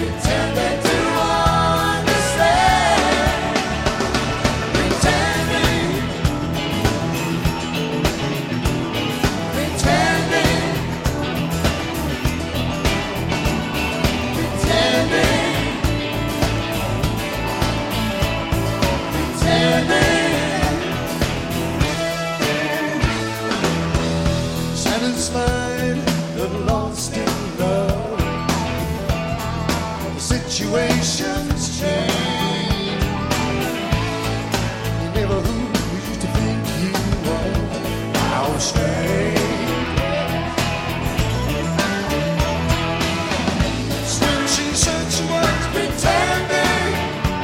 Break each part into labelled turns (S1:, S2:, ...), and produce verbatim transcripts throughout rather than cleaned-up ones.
S1: Situations change. You never who you used to think you were. How strange. When she said she was pretending,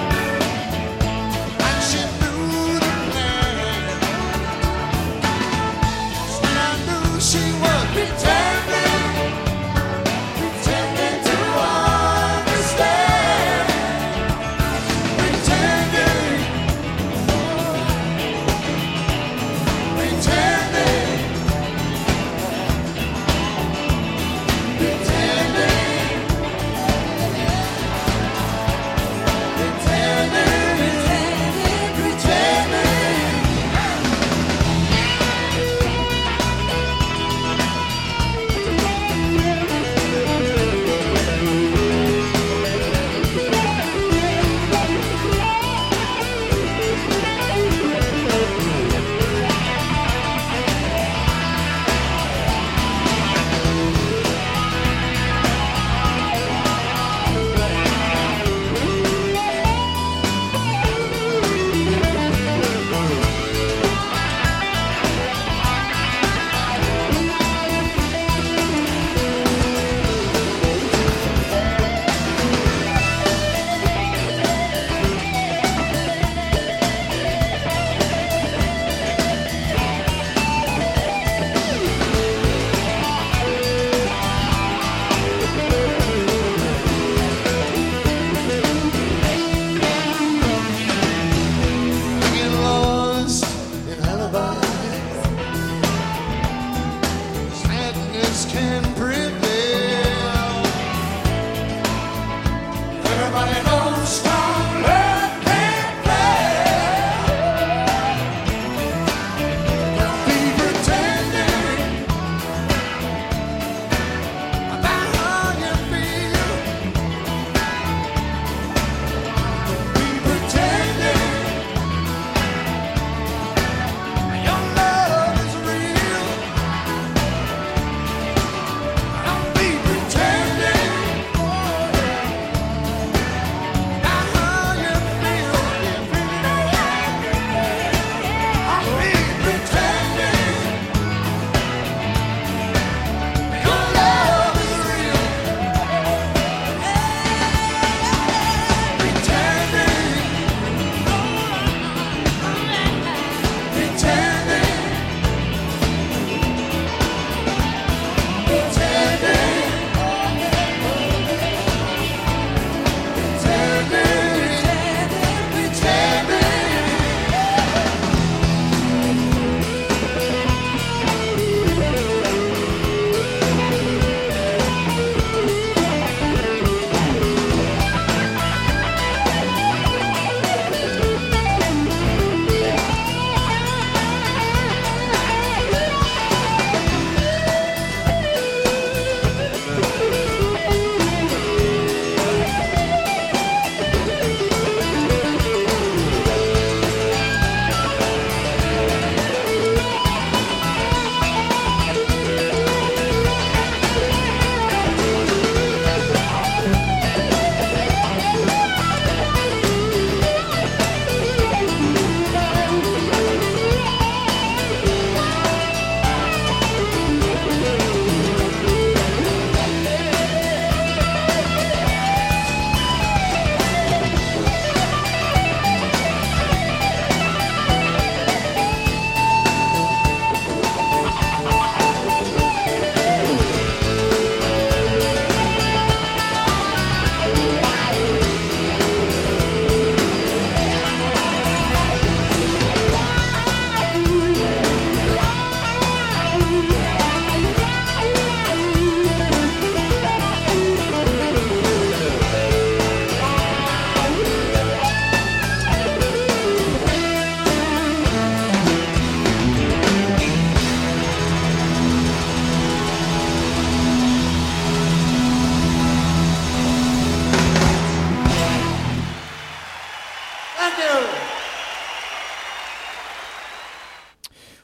S1: and she knew the plan. When I knew she was pretending, pretending to understand.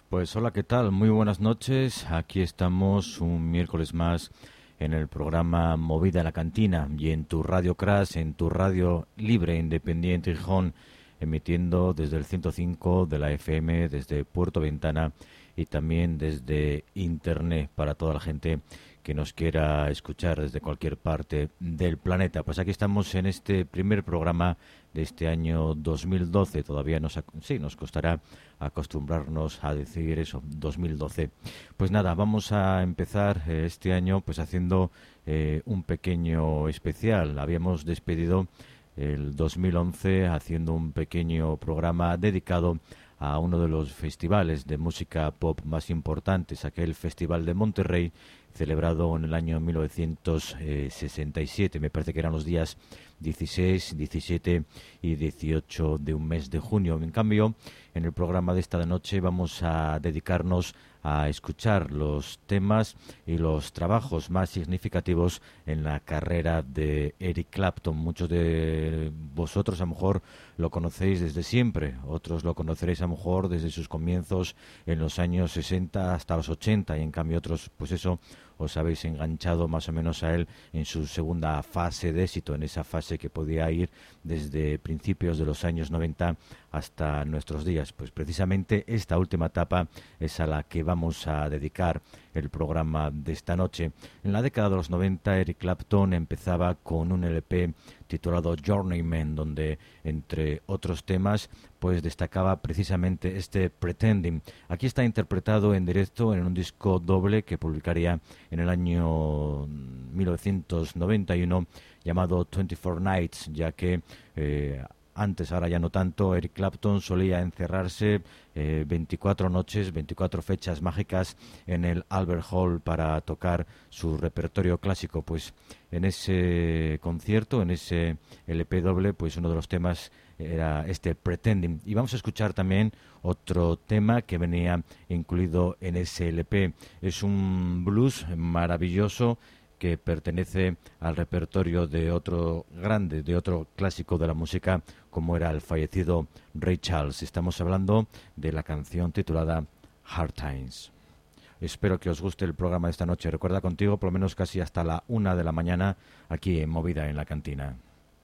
S2: Pues hola, ¿qué tal? Muy buenas noches. Aquí estamos un miércoles más en el programa Movida en la Cantina y en tu Radio Crash, en tu radio libre, independiente Gijón, emitiendo desde el ciento cinco de la F M, desde Puerto Ventana y también desde Internet para toda la gente que nos quiera escuchar desde cualquier parte del planeta. Pues aquí estamos en este primer programa de este año dos mil doce. Todavía nos, sí, nos costará acostumbrarnos a decir eso, dos mil doce. Pues nada, vamos a empezar eh, este año pues haciendo eh, un pequeño especial. Habíamos despedido el dos mil once haciendo un pequeño programa dedicado a uno de los festivales de música pop más importantes, aquel Festival de Monterrey, celebrado en el año mil novecientos sesenta y siete. Me parece que eran los días dieciséis, diecisiete y dieciocho de un mes de junio. En cambio, en el programa de esta noche vamos a dedicarnos a escuchar los temas y los trabajos más significativos en la carrera de Eric Clapton. Muchos de vosotros a lo mejor lo conocéis desde siempre, otros lo conoceréis a lo mejor desde sus comienzos en los años sesenta hasta los ochenta, y en cambio otros, pues eso, os habéis enganchado más o menos a él en su segunda fase de éxito, en esa fase que podía ir desde principios de los años noventa hasta nuestros días. Pues precisamente esta última etapa es a la que vamos a dedicar el programa de esta noche. En la década de los noventa, Eric Clapton empezaba con un L P titulado Journeyman, donde entre otros temas pues destacaba precisamente este Pretending. Aquí está interpretado en directo en un disco doble que publicaría en el año mil novecientos noventa y uno llamado veinticuatro Nights, ya que eh, antes, ahora ya no tanto, Eric Clapton solía encerrarse eh, veinticuatro noches, veinticuatro fechas mágicas en el Albert Hall para tocar su repertorio clásico. Pues en ese concierto, en ese L P doble, pues uno de los temas era este Pretending. Y vamos a escuchar también otro tema que venía incluido en ese L P. Es un blues maravilloso que pertenece al repertorio de otro grande, de otro clásico de la música, como era el fallecido Ray Charles. Estamos hablando de la canción titulada Hard Times. Espero que os guste el programa de esta noche. Recuerda, contigo por lo menos casi hasta la una de la mañana aquí en Movida en la Cantina.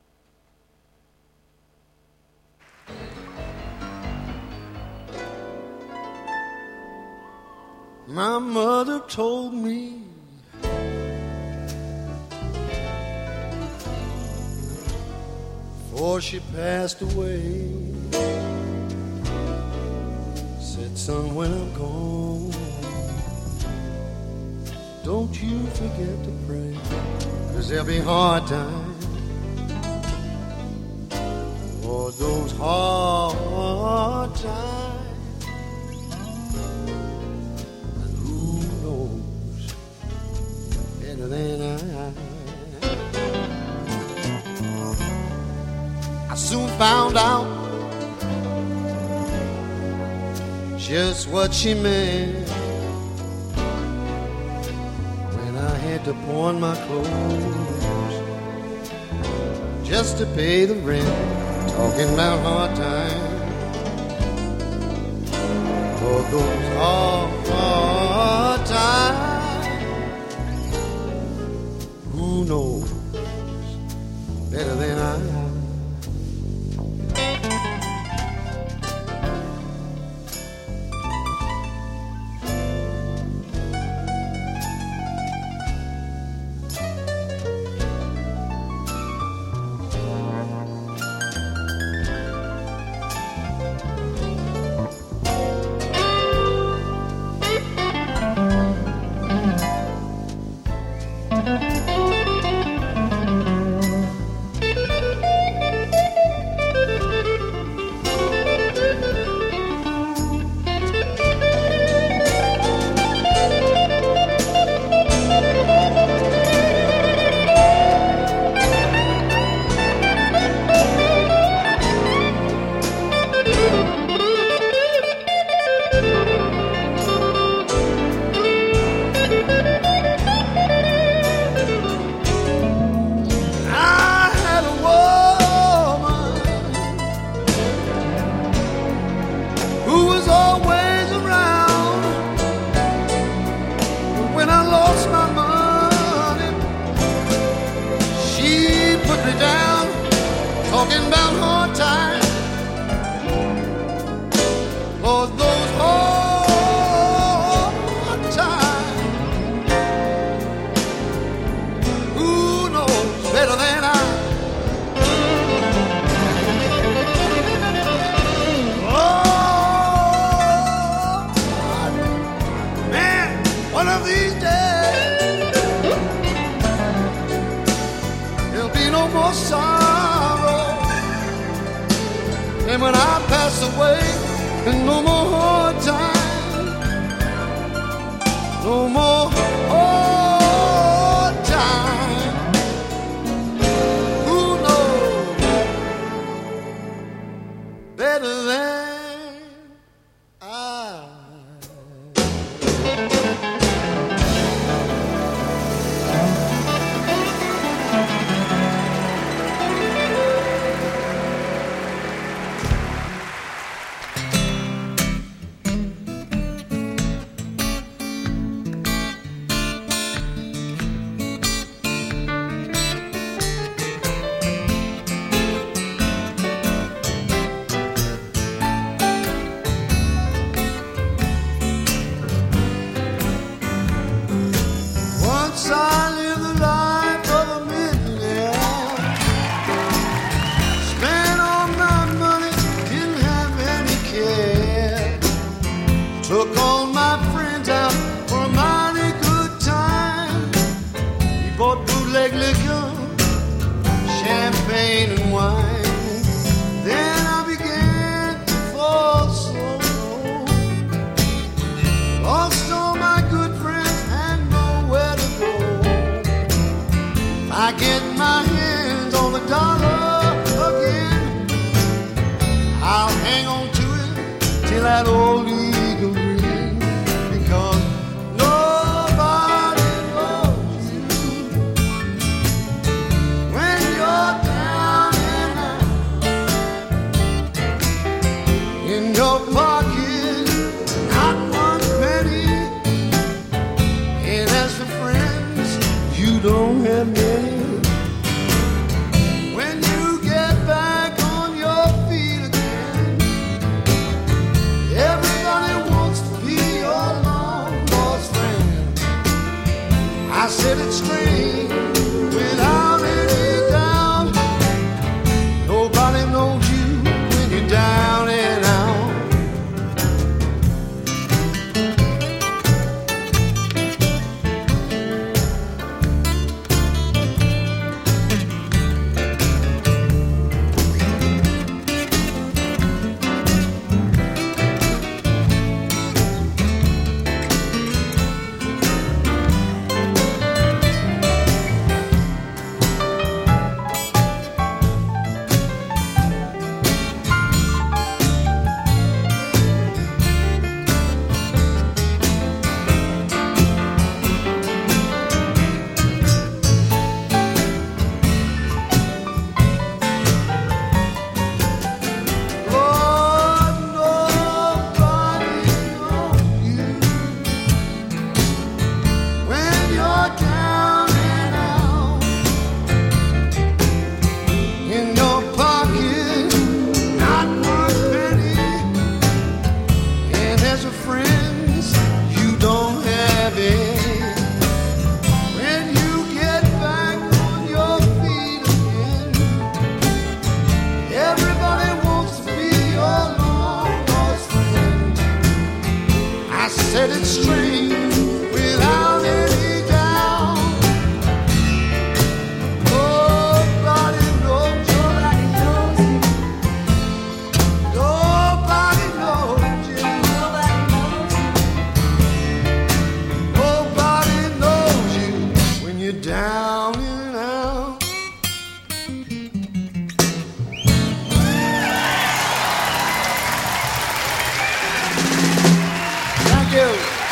S1: My mother told me before she passed away, said, son, when I'm gone, don't you forget to pray, 'cause there'll be hard times, for those hard times, and who knows better than I. I soon found out just what she meant when I had to pawn my clothes just to pay the rent. Talking about hard times, for those hard, hard times, who knows better than I. put me down, talking about hard times. Lord, those hard times. Who knows better than I? One of these days, there'll be no more sorrow. And when I pass away, and no more hard times, no more hard times. Who knows better than I? Took all my friends out for a mighty good time. We bought bootleg liquor, champagne and wine. Then I began to fall so low. Lost all my good friends and nowhere to go. If I get my hands on a dollar again, I'll hang on to it till that old eagle ring, because nobody loves you when you're down and out. In your pocket, not one penny, and as for friends, you don't have many. When you get back on your feet again, everybody wants to be your long lost friend. I said it straight, without any doubt. Nobody knows you when you're down and out. Set it straight without any doubt. Nobody knows you like you. Nobody knows you. Nobody knows you when you're down and out. Thank you.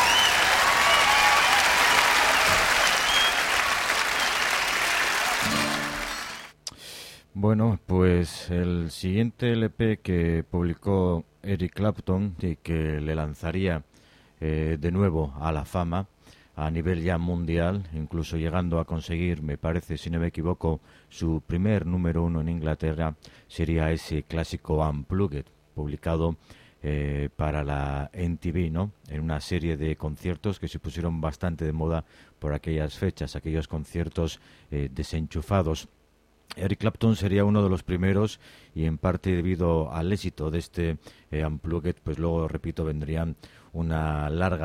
S2: Bueno, pues el siguiente L P que publicó Eric Clapton y que le lanzaría eh, de nuevo a la fama a nivel ya mundial, incluso llegando a conseguir, me parece, si no me equivoco, su primer número uno en Inglaterra, sería ese clásico Unplugged, publicado eh, para la M T V, ¿no? En una serie de conciertos que se pusieron bastante de moda por aquellas fechas, aquellos conciertos eh, desenchufados. Eric Clapton sería uno de los primeros, y en parte debido al éxito de este eh, Unplugged, pues luego, repito, vendrían una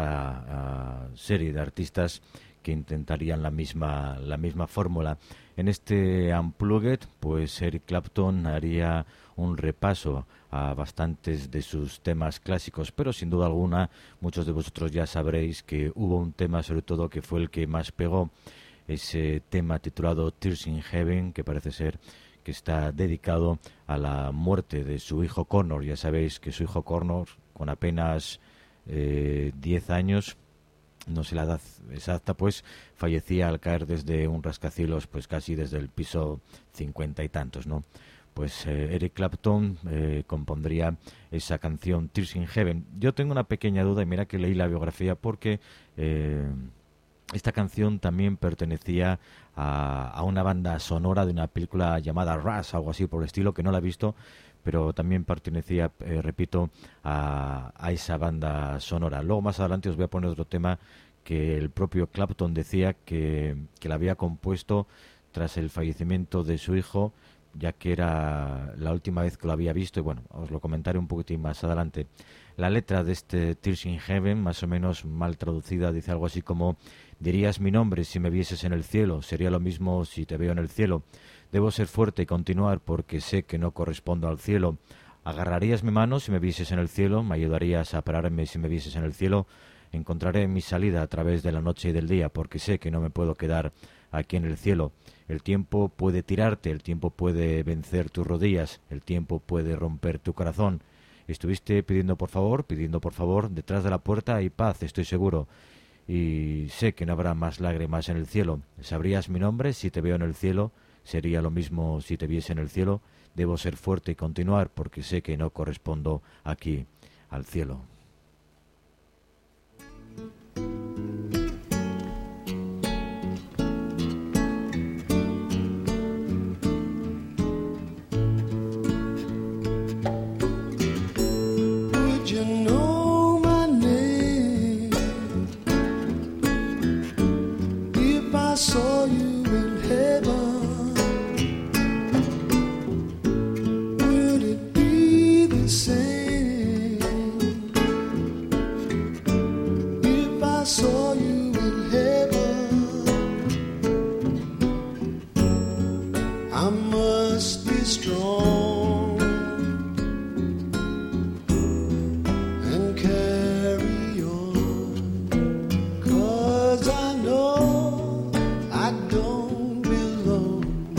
S2: larga uh, serie de artistas que intentarían la misma la misma fórmula. En este Unplugged, pues Eric Clapton haría un repaso a bastantes de sus temas clásicos, pero sin duda alguna muchos de vosotros ya sabréis que hubo un tema sobre todo que fue el que más pegó, ese tema titulado Tears in Heaven, que parece ser que está dedicado a la muerte de su hijo Connor. Ya sabéis que su hijo Connor, con apenas eh, diez años, no sé la edad exacta, pues fallecía al caer desde un rascacielos, pues casi desde el piso cincuenta y tantos, ¿no? Pues eh, Eric Clapton eh, compondría esa canción Tears in Heaven. Yo tengo una pequeña duda, y mira que leí la biografía, porque eh, esta canción también pertenecía a, a una banda sonora de una película llamada Rush, algo así por el estilo, que no la he visto, pero también pertenecía, eh, repito, a, a esa banda sonora. Luego más adelante os voy a poner otro tema que el propio Clapton decía que, que la había compuesto tras el fallecimiento de su hijo, ya que era la última vez que lo había visto, y bueno, os lo comentaré un poquitín más adelante. La letra de este Tears in Heaven, más o menos mal traducida, dice algo así como: dirías mi nombre si me vieses en el cielo, sería lo mismo si te veo en el cielo. Debo ser fuerte y continuar porque sé que no correspondo al cielo. Agarrarías mi mano si me vieses en el cielo, me ayudarías a pararme si me vieses en el cielo. Encontraré mi salida a través de la noche y del día porque sé que no me puedo quedar aquí en el cielo. El tiempo puede tirarte, el tiempo puede vencer tus rodillas, el tiempo puede romper tu corazón. Estuviste pidiendo por favor, pidiendo por favor, detrás de la puerta hay paz, estoy seguro. Y sé que no habrá más lágrimas en el cielo. Sabrías mi nombre si te veo en el cielo, sería lo mismo si te viese en el cielo. Debo ser fuerte y continuar porque sé que no correspondo aquí al cielo.
S1: Saw you in heaven, would it be the same if I saw you in heaven? I must be strong and carry on, 'cause I know I don't belong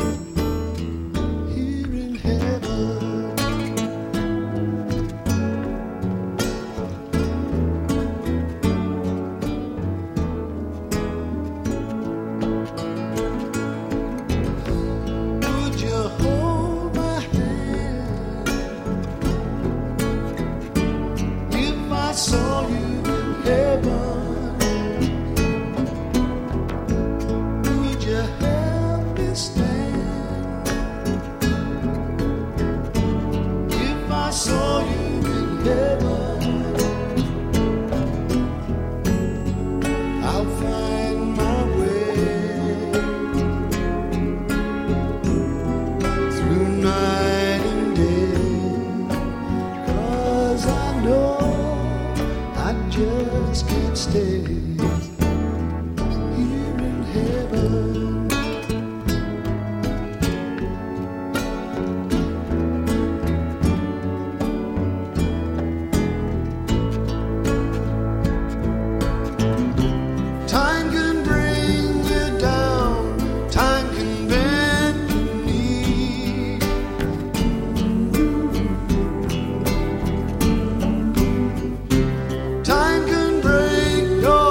S1: here in heaven. Would you hold my hand if I saw you in heaven? Saw you in heaven, I'll find my way through night and day, 'cause I know I just can't stay here in heaven. Time can break your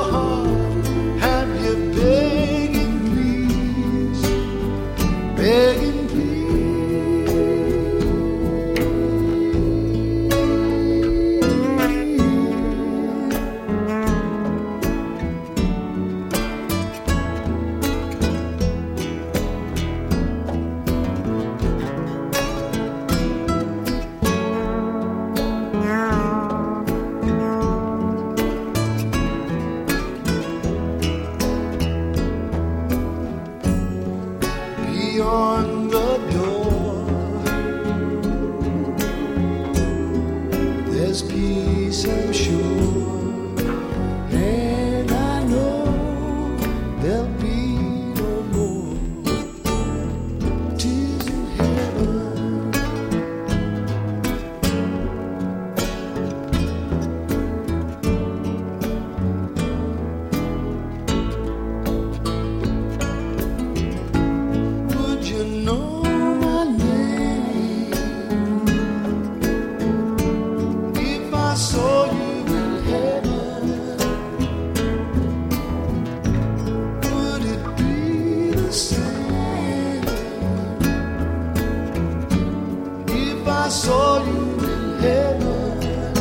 S1: I saw you in heaven.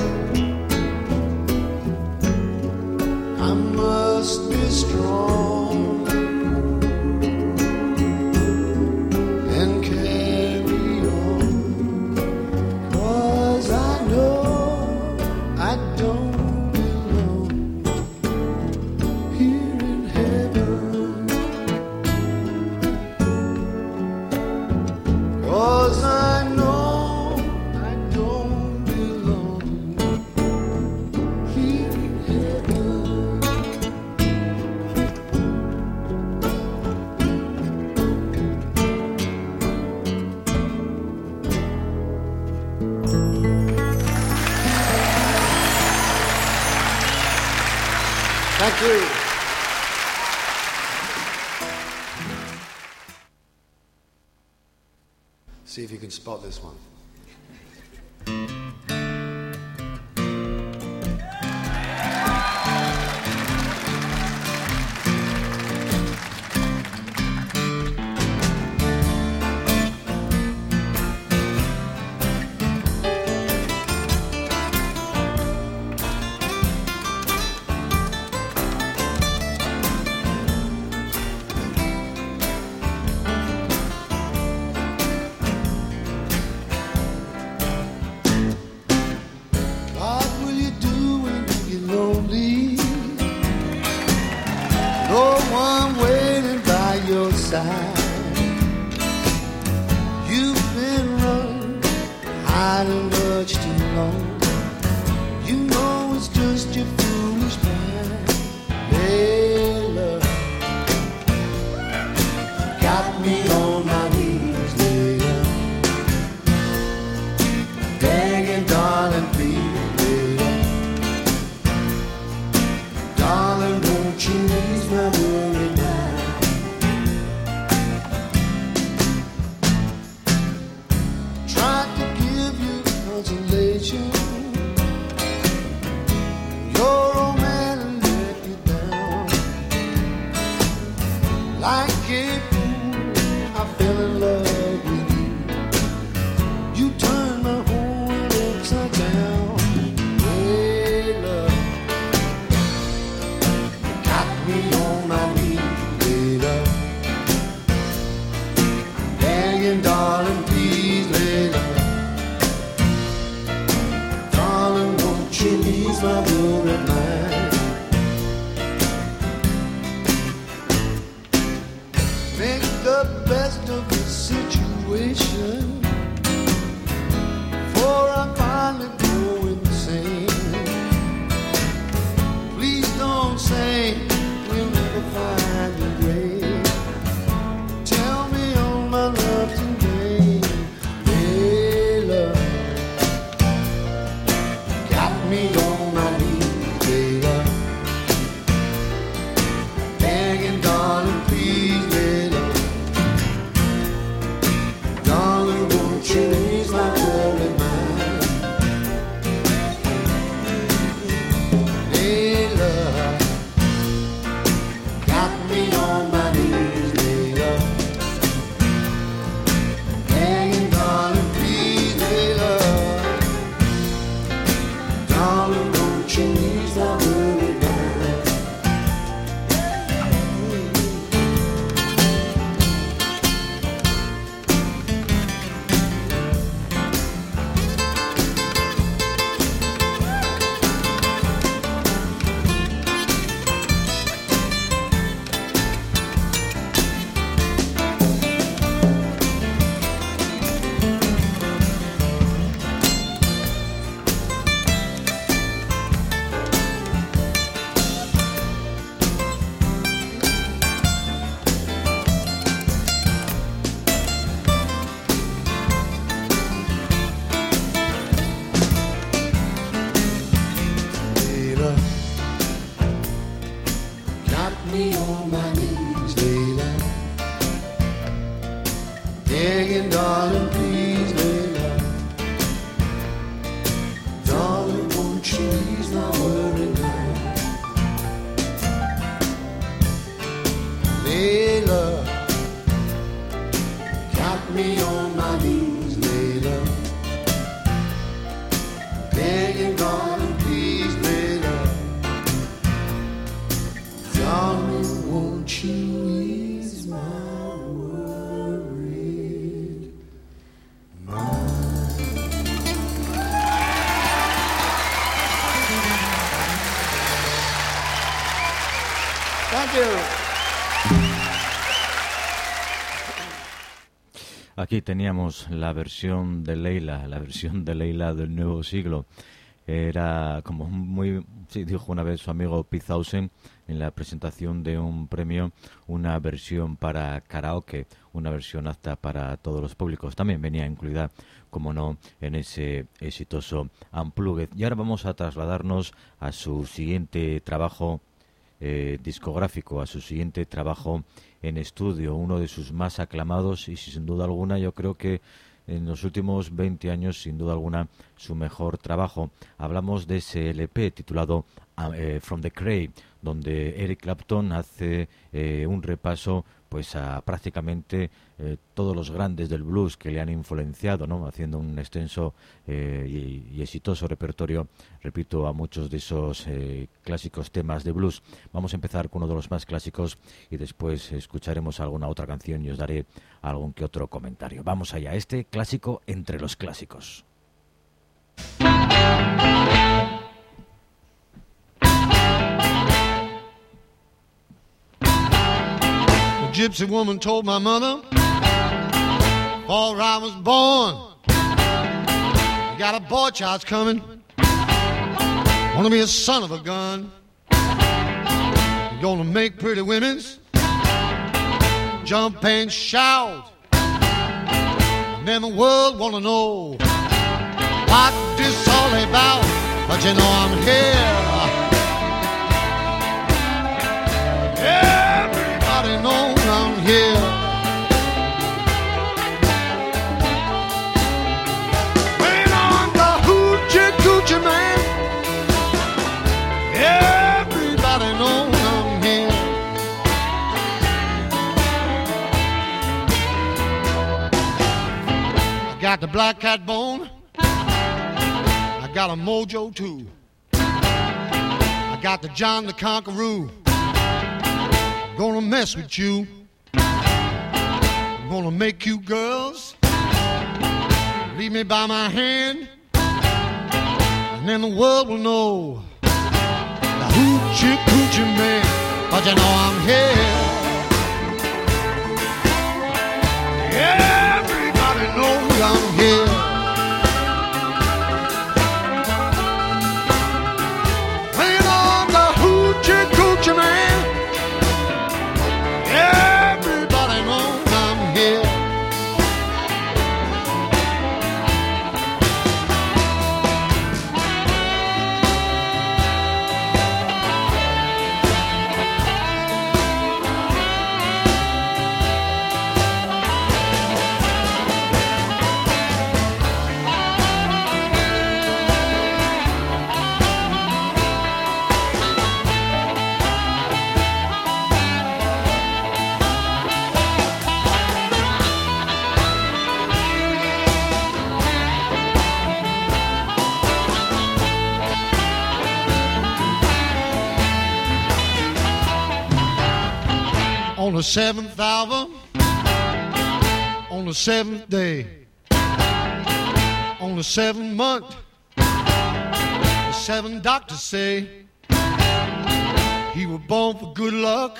S1: I must be strong and carry on, 'cause I know I don't belong here in heaven, 'cause I know I don't belong here in heaven. Thank you. See if you can spot this one. What will you do when you get lonely? No one waiting by your side. You've been running, hiding much too long. You know it's just your foolish mind. Layla, got me on my knees, Layla, begging, darling, please, Layla, darling, won't you ease my worry now? Tried to give you consolation. Your old man let you down. Like a fool, I fell in love with you. You turned my whole world upside down. Layla, got me on my knees, Layla, begging, darling, please, Layla, darling, won't you ease my worried mind? Make the best of the situation, for I finally go insane. Please don't say we'll never find a grave. Tell me all my love's in vain. Layla, got me on my knees, Layla, begging, darling, please, Layla, darling, won't you ease my worried mind? Layla, got me on my knees, Layla, begging, darling, please, Layla, darling, won't you ease my worried mind? Layla, got me on my knees, Layla, begging, darling, please, Layla, darling, won't you ease my worried mind? Layla, got me on my knees, Layla,
S2: Aquí teníamos la versión de Leila, la versión de Leila del nuevo siglo. Era como muy, sí, dijo una vez su amigo Pete Townshend en la presentación de un premio, una versión para karaoke, una versión apta para todos los públicos. También venía incluida, como no, en ese exitoso Unplugged. Y ahora vamos a trasladarnos a su siguiente trabajo eh, discográfico, a su siguiente trabajo en estudio, uno de sus más aclamados y sin duda alguna yo creo que en los últimos veinte años, sin duda alguna, su mejor trabajo. Hablamos de ese L P titulado uh, From the Cradle, donde Eric Clapton hace eh, un repaso pues a prácticamente eh, todos los grandes del blues que le han influenciado, ¿no? Haciendo un extenso eh, y, y exitoso repertorio, repito, a muchos de esos eh, clásicos temas de blues. Vamos a empezar con uno de los más clásicos y después escucharemos alguna otra canción y os daré algún que otro comentario. Vamos allá, este clásico entre los clásicos.
S1: Gypsy woman told my mother before I was born, you got a boy child's coming, wanna be a son of a gun. You're gonna make pretty women's jump and shout, and then the world wanna know what this all about. But you know I'm here, everybody knows I'm here. When I'm the hoochie coochie man, everybody knows I'm here. I got the black cat bone, I got a mojo too, I got the John the Conqueror. Gonna mess with you, I'm gonna make you girls lead me by my hand, and then the world will know the hoochie coochie man. But you know I'm here, everybody knows I'm here. Playing on the hoochie coochie man, everybody knows I'm here. On the seventh hour, on the seventh day, on the seventh month, the seven doctors say he was born for good luck,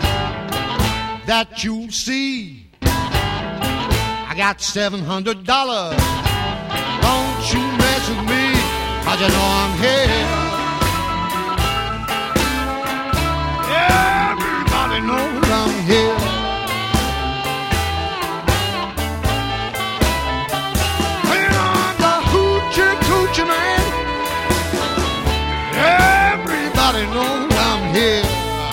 S1: that you'll see. I got seven hundred dollars, don't you mess with me, 'cause you know I'm here. Everybody knows I'm here. When I'm the hoochie coochie man, everybody knows I'm here.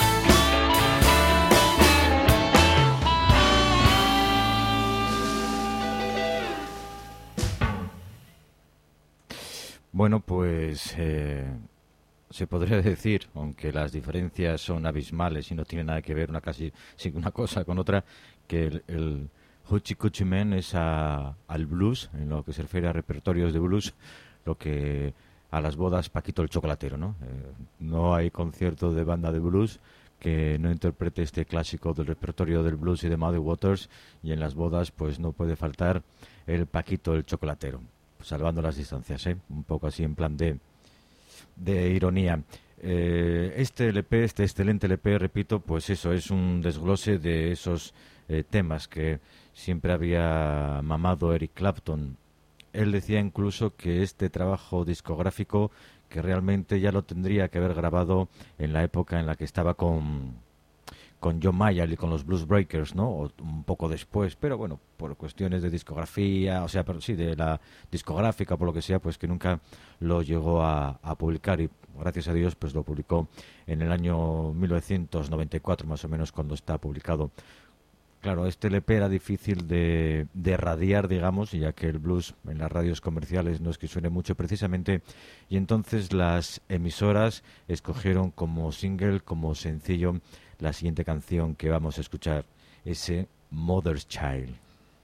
S2: Bueno, pues eh, se podría decir, aunque las diferencias son abismales y no tienen nada que ver una casi una cosa con otra, que el, el Hoochie Coochie Man es a, al blues, en lo que se refiere a repertorios de blues, lo que a las bodas Paquito el Chocolatero, ¿no? Eh, no hay concierto de banda de blues que no interprete este clásico del repertorio del blues y de Muddy Waters, y en las bodas pues no puede faltar el Paquito el Chocolatero, salvando las distancias, ¿eh? Un poco así en plan de de ironía. Eh, este L P, este excelente L P, repito, pues eso, es un desglose de esos eh, temas que siempre había mamado Eric Clapton. Él decía incluso que este trabajo discográfico, que realmente ya lo tendría que haber grabado en la época en la que estaba con, con John Mayall y con los Blues Breakers, ¿no? O un poco después, pero bueno, por cuestiones de discografía, o sea, pero sí, de la discográfica, por lo que sea, pues que nunca lo llegó a, a publicar, y gracias a Dios pues lo publicó en el año mil novecientos noventa y cuatro, más o menos, cuando está publicado. Claro, este L P era difícil de, de radiar, digamos, ya que el blues en las radios comerciales no es que suene mucho precisamente, y entonces las emisoras escogieron como single, como sencillo, la siguiente canción que vamos a escuchar, ese Mother's Child.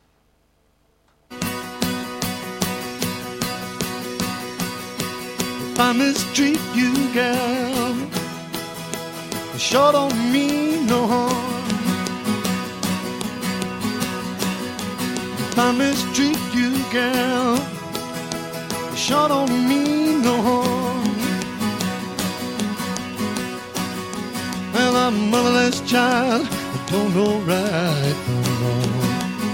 S1: If I mistreat you, girl, it sure don't mean no harm. If I mistreat you, girl, it sure don't mean no harm. Well, I'm a motherless child, I don't know right from wrong.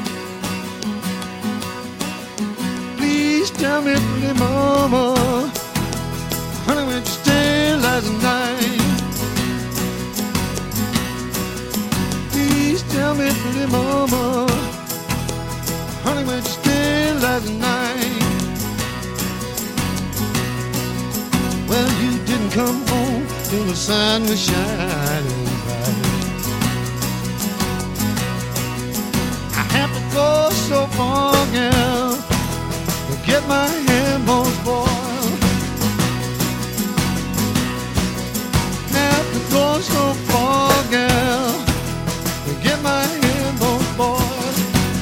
S1: Please tell me, pretty mama, honey, where'd you stay last night? Please tell me, pretty mama, honey, where'd you stay last night? Well, you didn't come home till the sun was shining bright. I have to go so far, girl, to get my hamburgers boiled. I have to go so far, girl, to get my hamburgers boiled.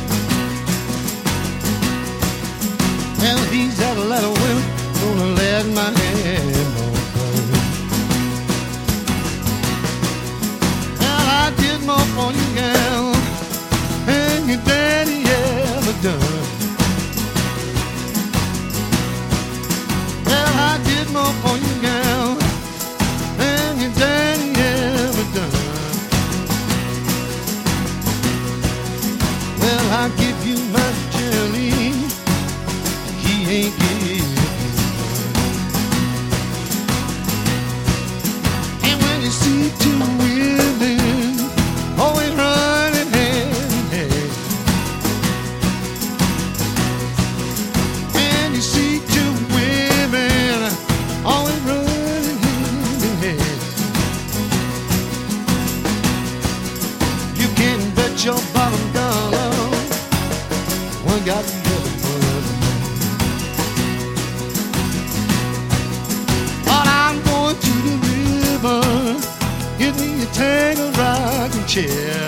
S1: Well, he's had a lot of women, gonna let my hand on burn. Well, I did more for you, girl, than your daddy ever done. Well, I did more for you, girl, than your daddy ever done. Well, I give you my jelly, ain't give you one. And when you see two women always running hand in hand, when you see two women always running hand in hand, you can bet your bottom dollar one got the other. Give me a tangled rocking chair.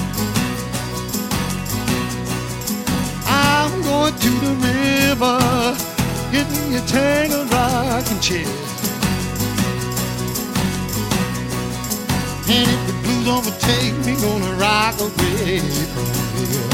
S1: I'm going to the river. Give me a tangled rocking chair. And if the blues overtake me, gonna rock away from here.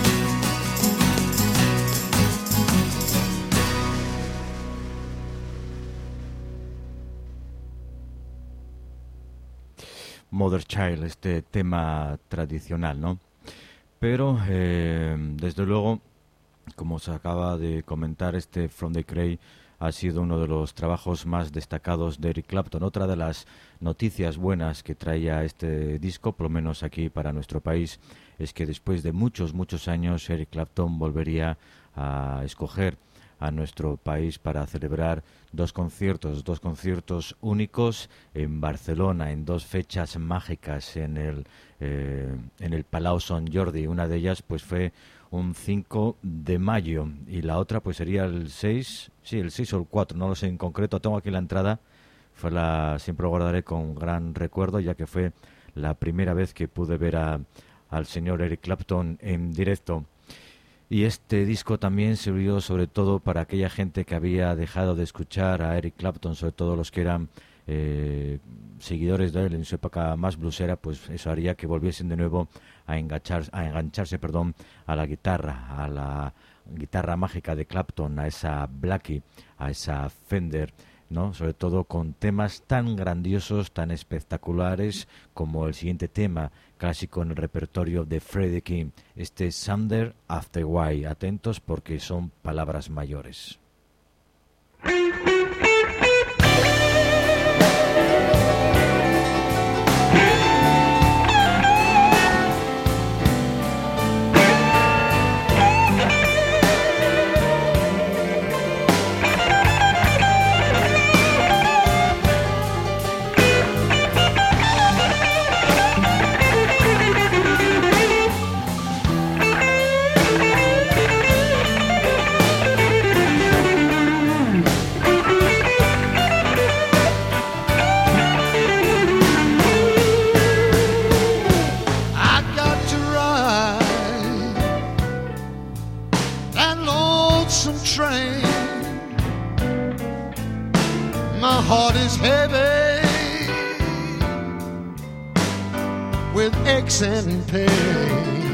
S2: Mother Child, este tema tradicional, ¿no? Pero, eh, desde luego, como se acaba de comentar, este From the Cray ha sido uno de los trabajos más destacados de Eric Clapton. Otra de las noticias buenas que traía este disco, por lo menos aquí para nuestro país, es que después de muchos, muchos años, Eric Clapton volvería a escoger a nuestro país para celebrar dos conciertos, dos conciertos únicos en Barcelona, en dos fechas mágicas en el eh, en el Palau Sant Jordi. Una de ellas pues fue un cinco de mayo y la otra pues sería el seis, sí, el seis o el cuatro, no lo sé en concreto, tengo aquí la entrada. Fue la, siempre lo guardaré con gran recuerdo, ya que fue la primera vez que pude ver a, al señor Eric Clapton en directo. Y este disco también sirvió sobre todo para aquella gente que había dejado de escuchar a Eric Clapton, sobre todo los que eran eh, seguidores de él en su época más bluesera, pues eso haría que volviesen de nuevo a, enganchar, a engancharse perdón, a la guitarra, a la guitarra mágica de Clapton, a esa Blackie, a esa Fender ¿no? Sobre todo con temas tan grandiosos, tan espectaculares como el siguiente tema clásico en el repertorio de Freddie King, este Someday After Why. Atentos porque son palabras mayores.
S1: My heart is heavy with aches and pain.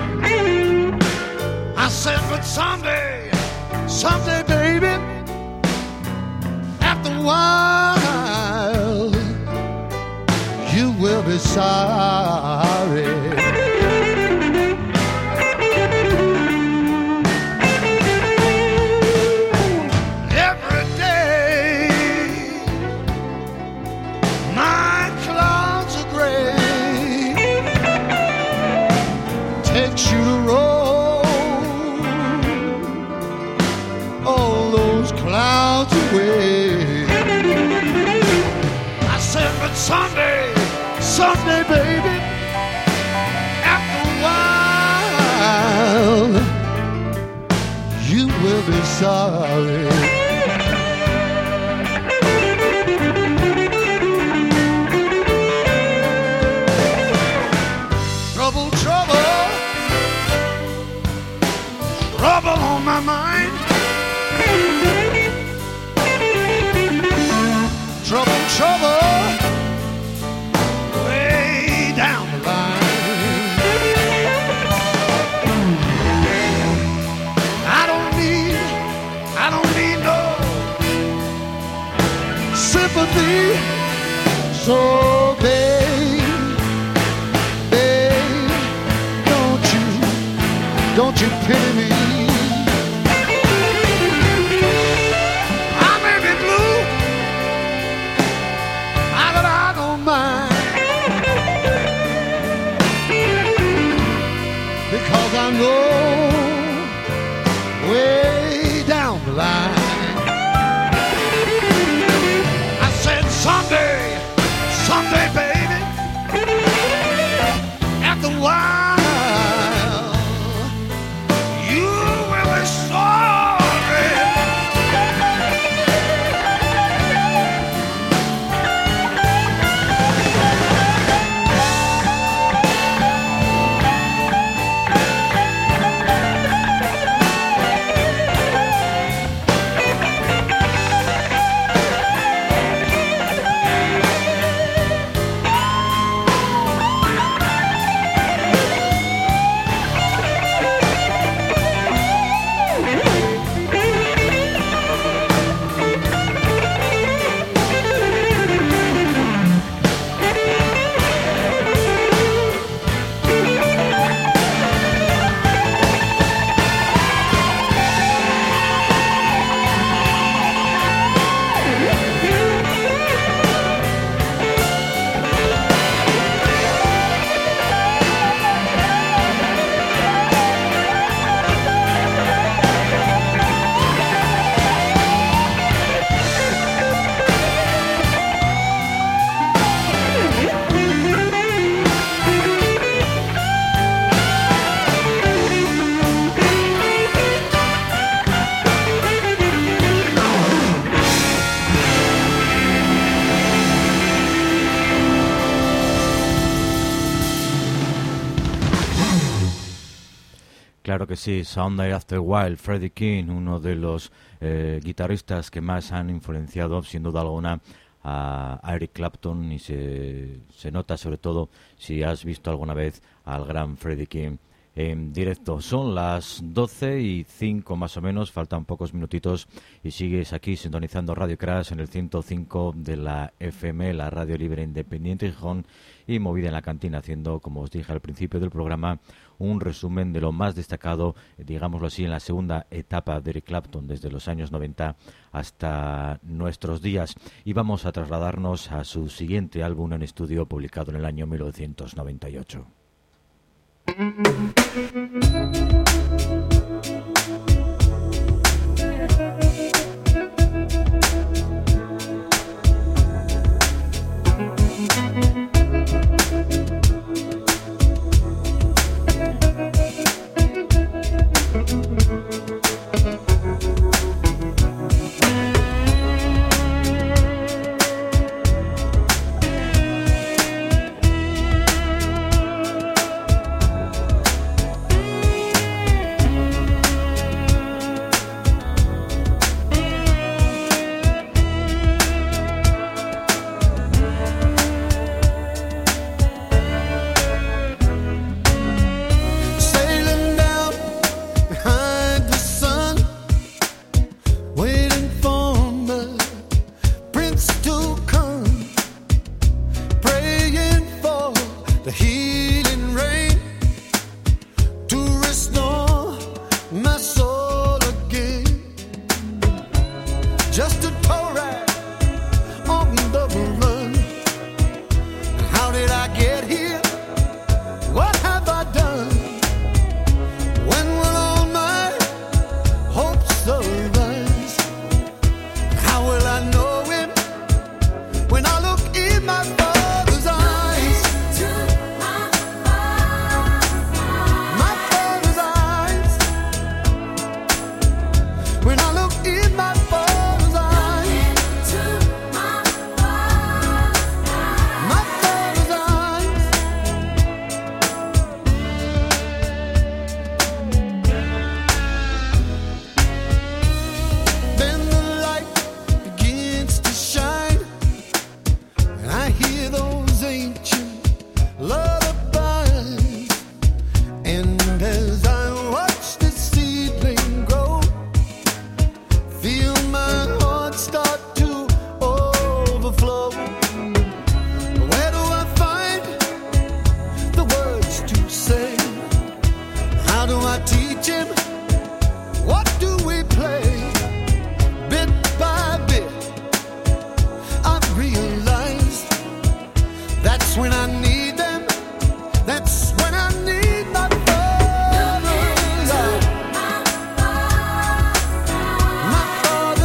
S1: I said, but someday, someday, baby, after a while, you will be sorry. Someday, someday, baby, after a while, you will be sorry. Trouble, trouble, trouble on my mind. Trouble, trouble. Down the line, I don't need, I don't need no sympathy. So babe, babe, don't you, don't you pity me. I may be blue, but I don't mind. Because I know way down the line, I said someday, someday, baby, after a while, you will be sorry.
S2: Claro que sí, Someday After a While, Freddie King, uno de los eh, guitarristas que más han influenciado, sin duda alguna, a Eric Clapton, y se, se nota sobre todo si has visto alguna vez al gran Freddie King en directo. Son las doce y cinco más o menos, faltan pocos minutitos y sigues aquí sintonizando Radio Crash en el ciento cinco de la F M, la radio libre independiente de Gijón, y Movida en la Cantina, haciendo, como os dije al principio del programa, un resumen de lo más destacado, digámoslo así, en la segunda etapa de Eric Clapton, desde los años noventa hasta nuestros días. Y vamos a trasladarnos a su siguiente álbum en estudio, publicado en el año mil novecientos noventa y ocho.
S1: My father's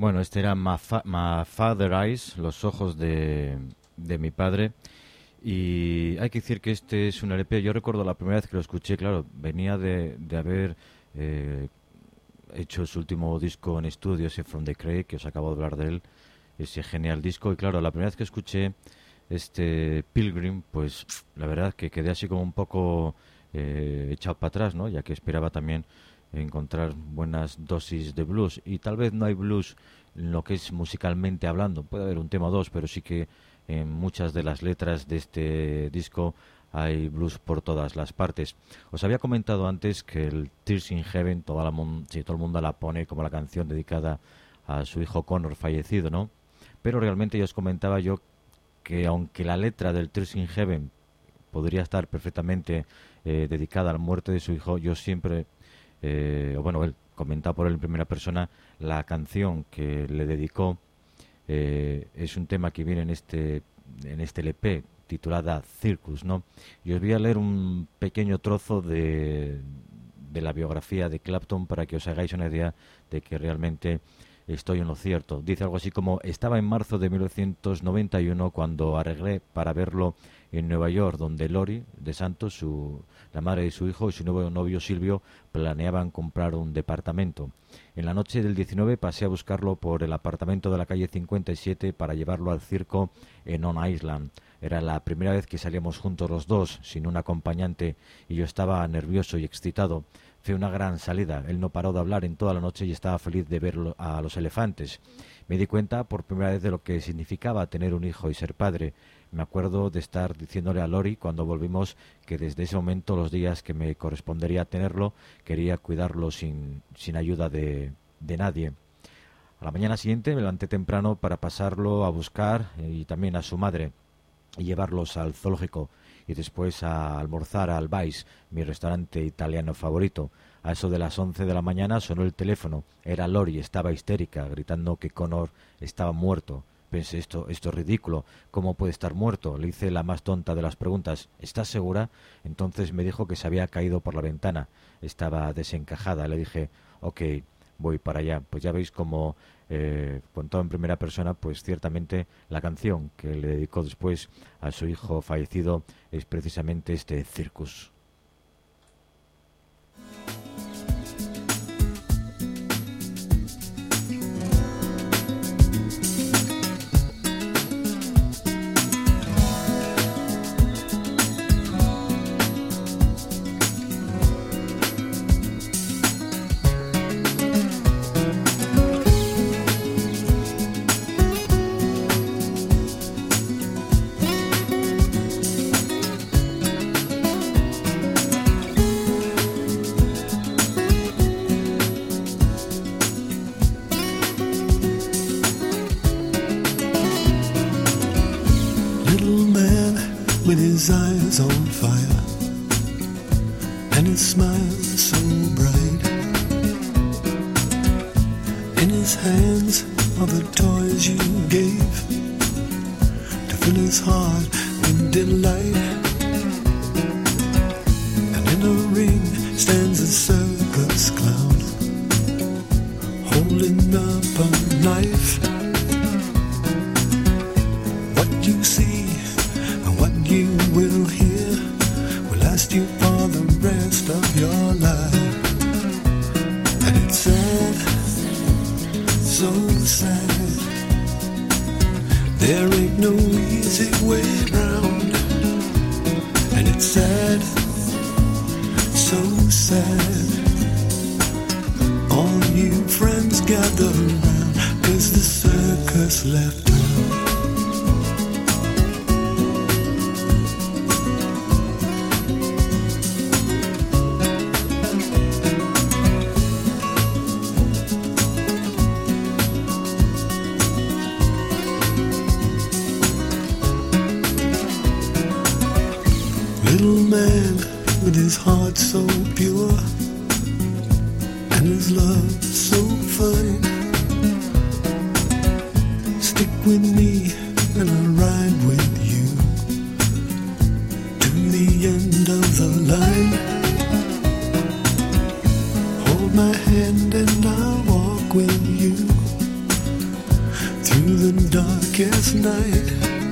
S2: Bueno, este era My, Fa- My Father Eyes, los ojos de, de mi padre. Y hay que decir que este es un L P. Yo recuerdo la primera vez que lo escuché, claro, venía de, de haber eh, hecho su último disco en estudio, ese From the Craig, que os acabo de hablar de él, ese genial disco. Y claro, la primera vez que escuché este Pilgrim, pues la verdad que quedé así como un poco eh, echado para atrás, ¿no? Ya que esperaba también encontrar buenas dosis de blues. Y tal vez no hay blues en lo que es musicalmente hablando. Puede haber un tema o dos, pero sí que en muchas de las letras de este disco hay blues por todas las partes. Os había comentado antes que el Tears in Heaven, toda la mon- sí, todo el mundo la pone como la canción dedicada a su hijo Connor fallecido, ¿no? Pero realmente yo os comentaba yo que aunque la letra del Tears in Heaven podría estar perfectamente eh, dedicada a la muerte de su hijo, yo siempre, eh, o bueno, él comentaba por él en primera persona, la canción que le dedicó eh, es un tema que viene en este en este L P titulada Circus, ¿no? Y os voy a leer un pequeño trozo de, de la biografía de Clapton para que os hagáis una idea de que realmente estoy en lo cierto. Dice algo así como: estaba en marzo de mil novecientos noventa y uno cuando arreglé para verlo en Nueva York, donde Lori de Santos, su, la madre de su hijo, y su nuevo novio Silvio planeaban comprar un departamento. En la noche del diecinueve pasé a buscarlo por el apartamento de la calle cincuenta y siete para llevarlo al circo en On Island. Era la primera vez que salíamos juntos los dos, sin un acompañante, y yo estaba nervioso y excitado. Fue una gran salida. Él no paró de hablar en toda la noche y estaba feliz de ver a los elefantes. Me di cuenta por primera vez de lo que significaba tener un hijo y ser padre. Me acuerdo de estar diciéndole a Lori cuando volvimos que desde ese momento, los días que me correspondería tenerlo, quería cuidarlo sin, sin ayuda de, de nadie. A la mañana siguiente me levanté temprano para pasarlo a buscar y también a su madre y llevarlos al zoológico y después a almorzar al Vice, mi restaurante italiano favorito. A eso de las once de la mañana sonó el teléfono. Era Lori, estaba histérica, gritando que Connor estaba muerto. Pensé, esto, esto es ridículo. ¿Cómo puede estar muerto? Le hice la más tonta de las preguntas. ¿Estás segura? Entonces me dijo que se había caído por la ventana. Estaba desencajada. Le dije, ok, voy para allá. Pues ya veis como, eh, contado en primera persona, pues ciertamente la canción que le dedicó después a su hijo fallecido es precisamente este Circus.
S3: With his eyes on fire and his smile so bright, in his hands are the toys you gave to fill his heart with delight, and in a ring stands a circus clown holding up a knife. What you see, what you will hear, will last you for the rest of your life. And it's sad, so sad. There ain't no easy way round. And it's sad, so sad. All you friends gather around, 'cause the circus left town. Little man with his heart so pure and his love so fine, stick with me and I'll ride with you to the end of the line. Hold my hand and I'll walk with you the darkest night.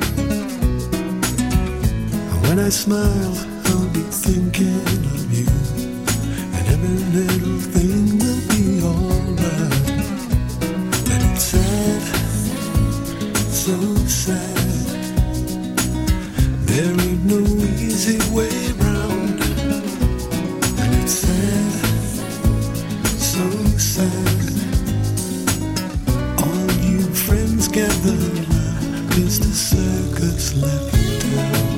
S3: When I smile, I'll be thinking of you, and every little thing will be alright. But it's sad, so sad. There ain't no easy way round. And it's sad, so sad. All you friends gather round, just a circus left town.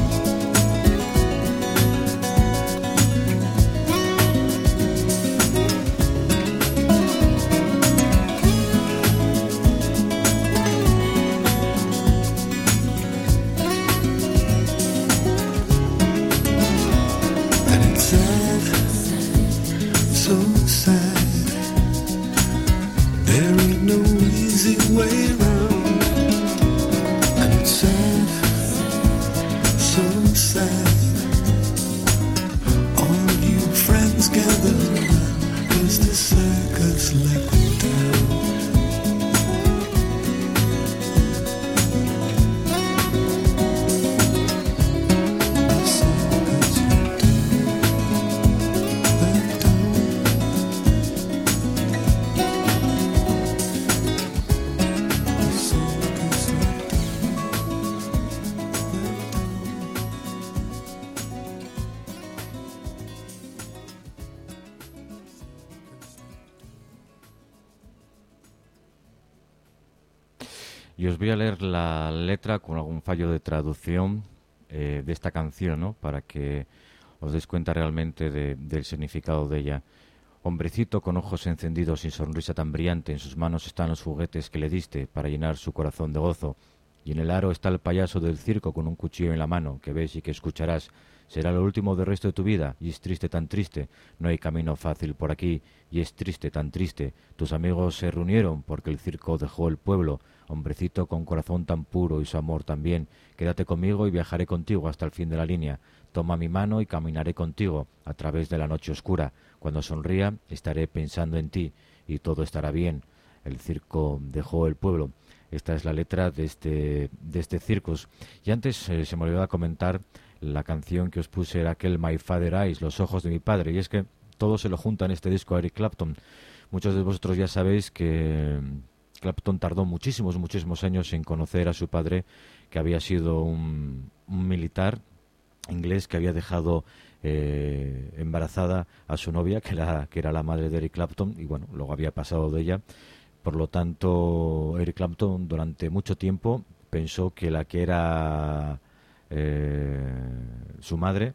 S2: Y os voy a leer la letra con algún fallo de traducción eh, de esta canción, ¿no? Para que os deis cuenta realmente de, del significado de ella. Hombrecito con ojos encendidos y sonrisa tan brillante, en sus manos están los juguetes que le diste para llenar su corazón de gozo. Y en el aro está el payaso del circo con un cuchillo en la mano, que ves y que escucharás. Será lo último del resto de tu vida, y es triste, tan triste. No hay camino fácil por aquí, y es triste, tan triste. Tus amigos se reunieron porque el circo dejó el pueblo. Hombrecito con corazón tan puro y su amor también. Quédate conmigo y viajaré contigo hasta el fin de la línea. Toma mi mano y caminaré contigo a través de la noche oscura. Cuando sonría estaré pensando en ti y todo estará bien. El circo dejó el pueblo. Esta es la letra de este, de este circus. Y antes eh, se me olvidaba comentar la canción que os puse, era aquel My Father Eyes, los ojos de mi padre. Y es que todo se lo junta en este disco a Eric Clapton. Muchos de vosotros ya sabéis que Clapton tardó muchísimos, muchísimos años en conocer a su padre, que había sido un, un militar inglés que había dejado eh, embarazada a su novia, que era, que era la madre de Eric Clapton, y bueno, luego había pasado de ella. Por lo tanto, Eric Clapton durante mucho tiempo pensó que la que era eh, su madre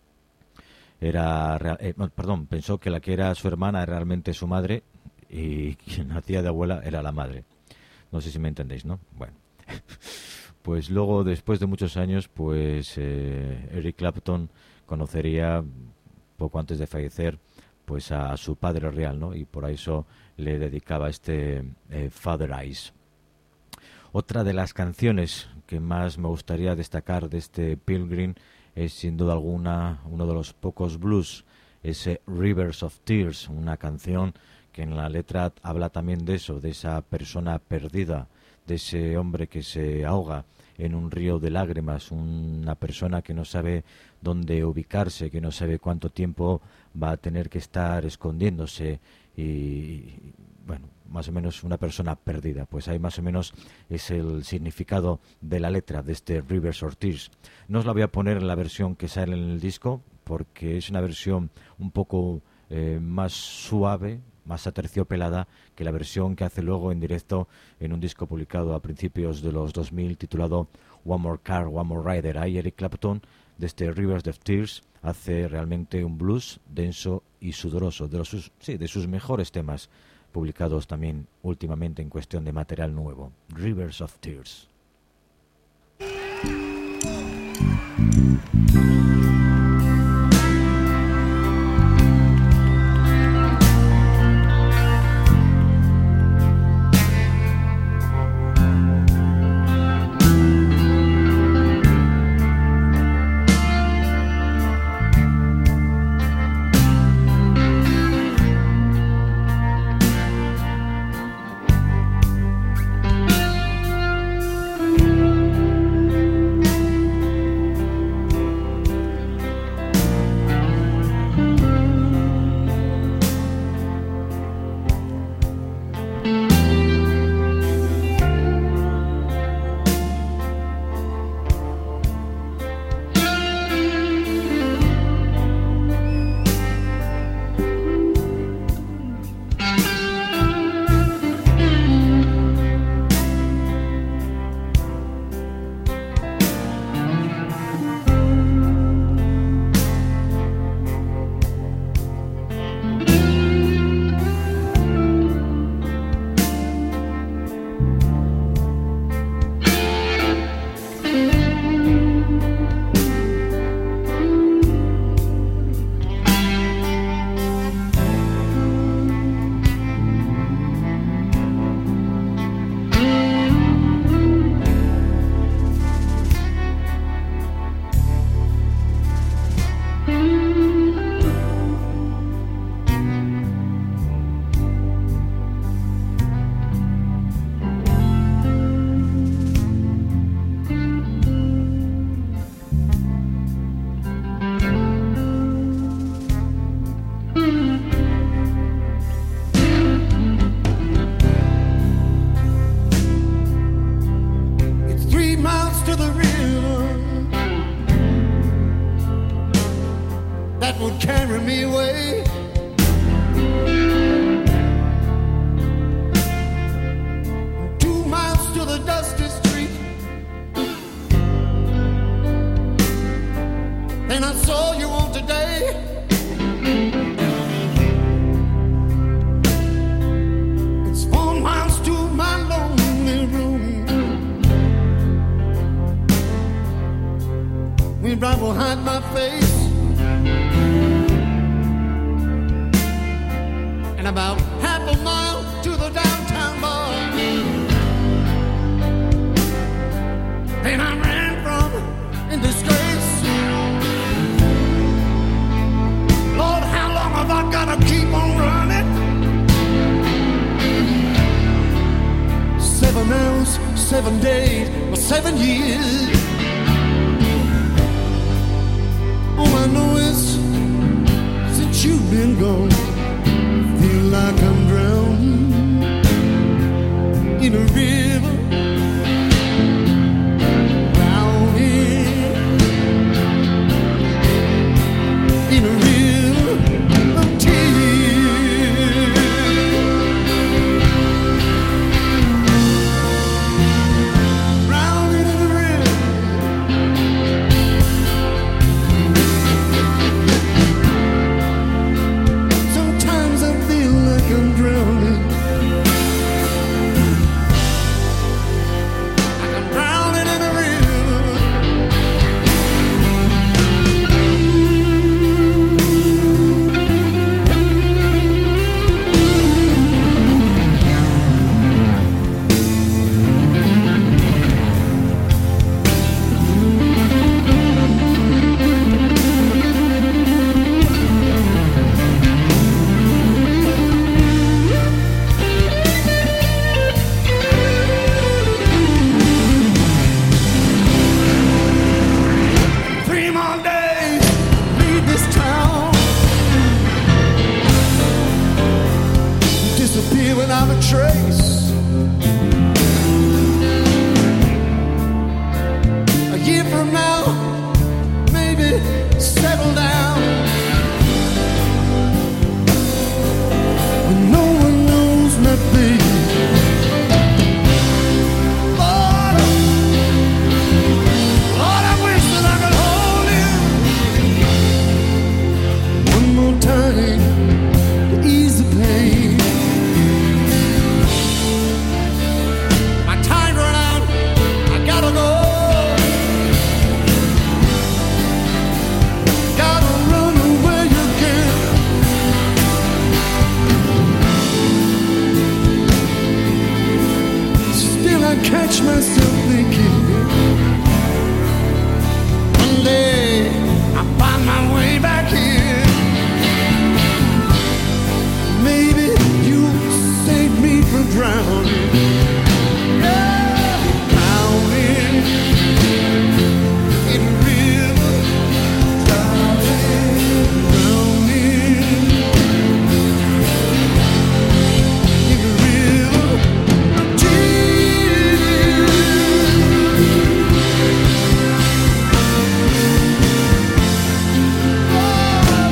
S2: era, eh, perdón, pensó que la que era su hermana era realmente su madre, y quien hacía de abuela era la madre. No sé si me entendéis, ¿no? Bueno, pues luego, después de muchos años, pues eh, Eric Clapton conocería, poco antes de fallecer, pues a, a su padre real, ¿no? Y por eso le dedicaba este eh, Father Eyes. Otra de las canciones que más me gustaría destacar de este Pilgrim es, sin duda alguna, uno de los pocos blues, ese Rivers of Tears, una canción que en la letra habla también de eso, de esa persona perdida, de ese hombre que se ahoga en un río de lágrimas, una persona que no sabe dónde ubicarse, que no sabe cuánto tiempo va a tener que estar escondiéndose y, y bueno, más o menos una persona perdida. Pues ahí más o menos es el significado de la letra de este Rivers of Tears. No os la voy a poner en la versión que sale en el disco, porque es una versión un poco eh, más suave, más aterciopelada que la versión que hace luego en directo en un disco publicado a principios de los dos mil titulado One More Car, One More Rider. Ahí Eric Clapton, de este Rivers of Tears, hace realmente un blues denso y sudoroso, de, los, sí, de sus mejores temas, publicados también últimamente en cuestión de material nuevo. Rivers of Tears.
S1: carry me away. Two miles to the dusty street. And I saw you on today. It's four miles to my lonely room. We drive will hide my face. And about half a mile to the downtown bar. And I ran from in disgrace. Lord, how long have I got to keep on running? Seven hours, seven days, or seven years. All I know is, since you've been gone, feel like I'm drowning in a river. In a river of tears. Drowning in the river. Sometimes I feel like I'm drowning. Like I'm drowning in a river. Three more days, leave this town. Disappear without a trace. A year from now, maybe settle down. When no one knows nothing. Lord, Lord, I wish that I could hold you one more time to ease the pain. My time run out, I gotta go. Gotta run away again. Still I catch myself thinking, one day I'll find my way back here. Maybe you'll save me from drowning. Yeah, drowning in a river. Drowning, drowning in a river of tears. Oh.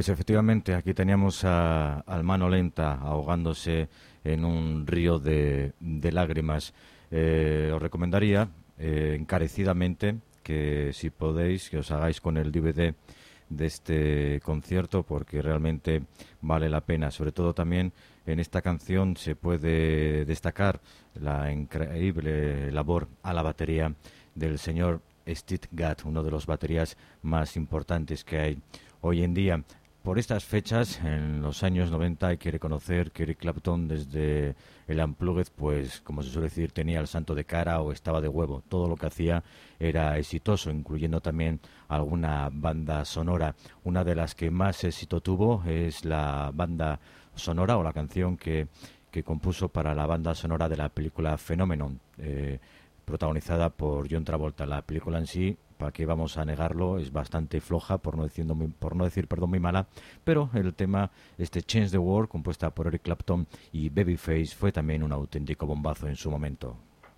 S2: Pues efectivamente, aquí teníamos a, al Mano Lenta ahogándose en un río de, de lágrimas. Eh, os recomendaría eh, encarecidamente que si podéis, que os hagáis con el D V D de este concierto, porque realmente vale la pena. Sobre todo también en esta canción se puede destacar la increíble labor a la batería del señor Steve Gadd, uno de los baterías más importantes que hay hoy en día. Por estas fechas, en los años noventa, hay que reconocer que Eric Clapton, desde el Unplugged, pues, como se suele decir, tenía el santo de cara o estaba de huevo. Todo lo que hacía era exitoso, incluyendo también alguna banda sonora. Una de las que más éxito tuvo es la banda sonora o la canción que, que compuso para la banda sonora de la película Phenomenon, eh, protagonizada por John Travolta. La película en sí, para qué vamos a negarlo, es bastante floja, por no decir, por no decir perdón, muy mala, pero el tema, este Change the World, compuesta por Eric Clapton y Babyface, fue también un auténtico bombazo en su momento.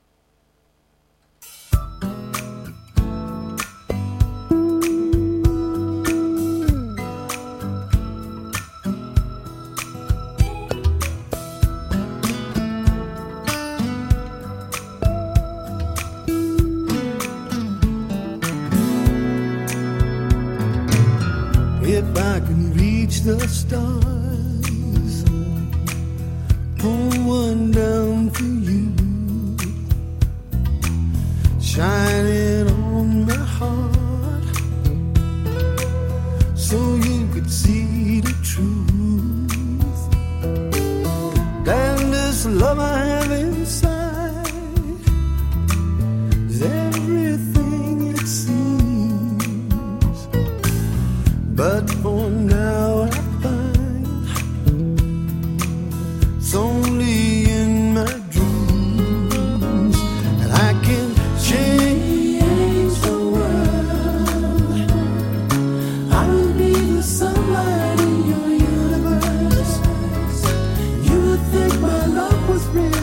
S3: If I can reach the stars, pull one down for you, shining on my heart, so you could see the truth. And this love I have inside is everything it seems. But for now I find it's only in my dreams that I can change the world. I will be the sunlight in your universe. You would think my love was real.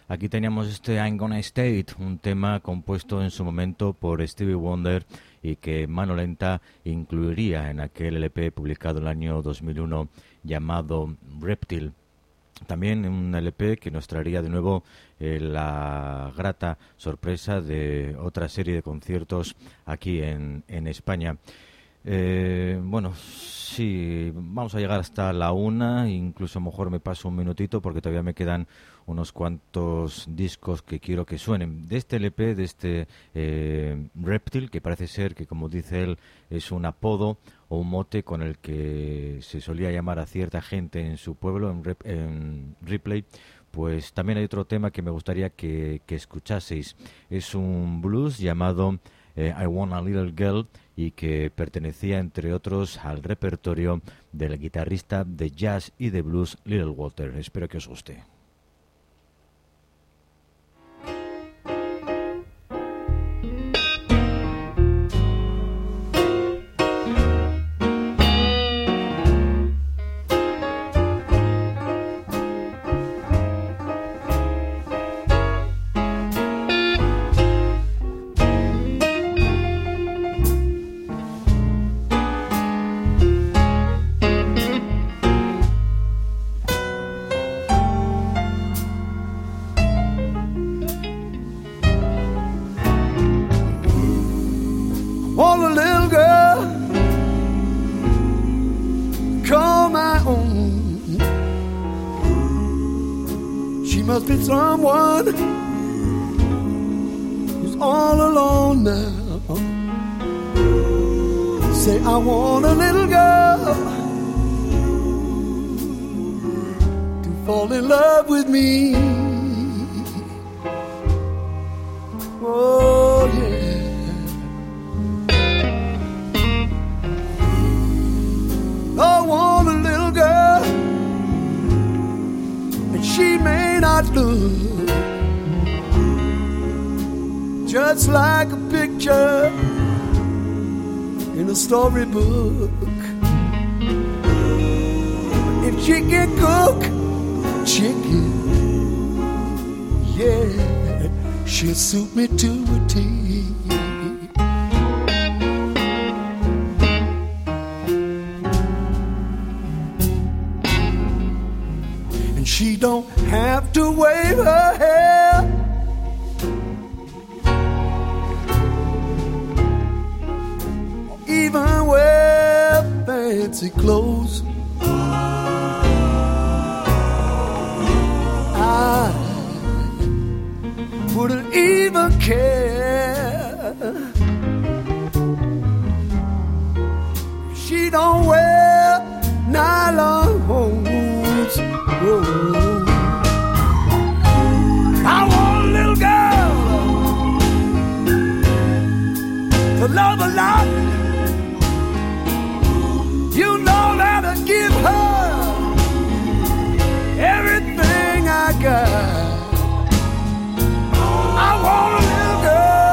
S2: Aquí teníamos este I'm Gonna Stay, un tema compuesto en su momento por Stevie Wonder y que Mano Lenta incluiría en aquel L P publicado en el año dos mil uno llamado Reptile. También un L P que nos traería de nuevo eh, la grata sorpresa de otra serie de conciertos aquí en, en España. Eh, bueno, sí, vamos a llegar hasta la una, incluso a lo mejor me paso un minutito porque todavía me quedan unos cuantos discos que quiero que suenen. De este L P, de este eh, Reptile, que parece ser que, como dice él, es un apodo o un mote con el que se solía llamar a cierta gente en su pueblo, en, Rep, en Ripley, pues también hay otro tema que me gustaría que, que escuchaseis. Es un blues llamado eh, I Want a Little Girl y que pertenecía, entre otros, al repertorio del guitarrista de jazz y de blues Little Walter. Espero que os guste.
S1: Want a little girl, call my own. She must be someone who's all alone now. Say I want a little girl to fall in love with me. Oh yeah. I want a little girl, and she may not look just like a picture in a storybook. If she can cook chicken, yeah, she'll suit me to a T. She don't have to wave her hair, or even wear fancy clothes. I wouldn't even care. She don't wear nylon hose. Whoa. I want a little girl to love a lot. You know that I give her everything I got. I want a little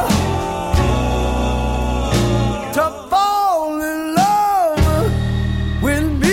S1: girl to fall in love with me.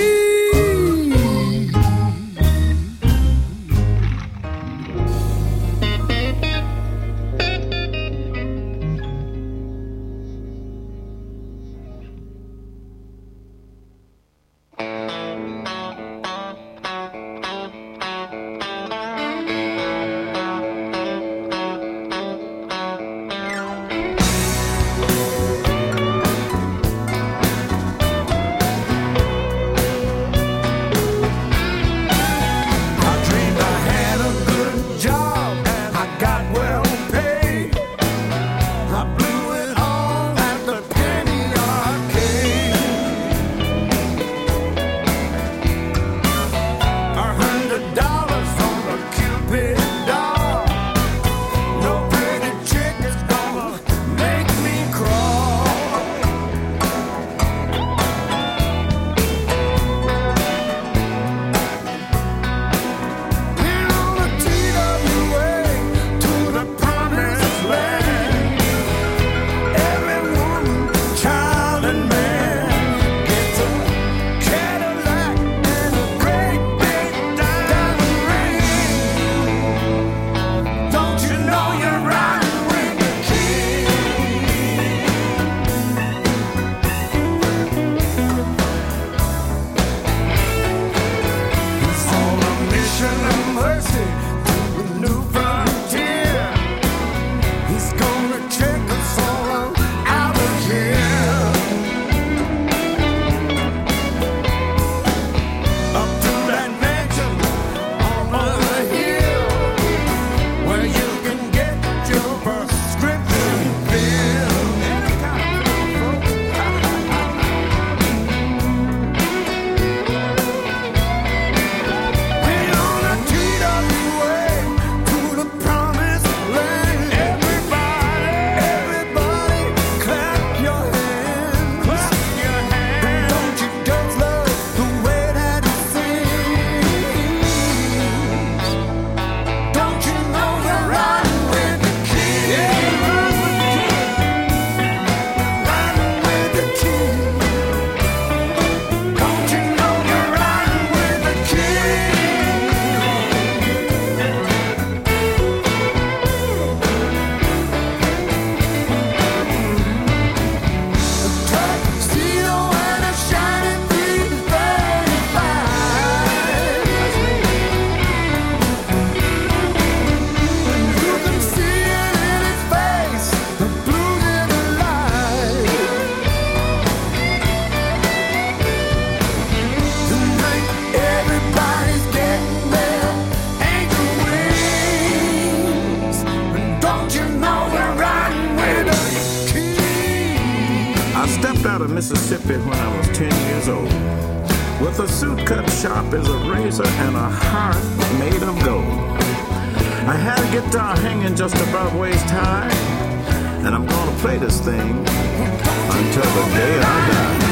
S4: out of Mississippi when I was ten years old, with a suit cut sharp as a razor and a heart made of gold. I had a guitar hanging just above waist high, and I'm gonna play this thing until the day I die.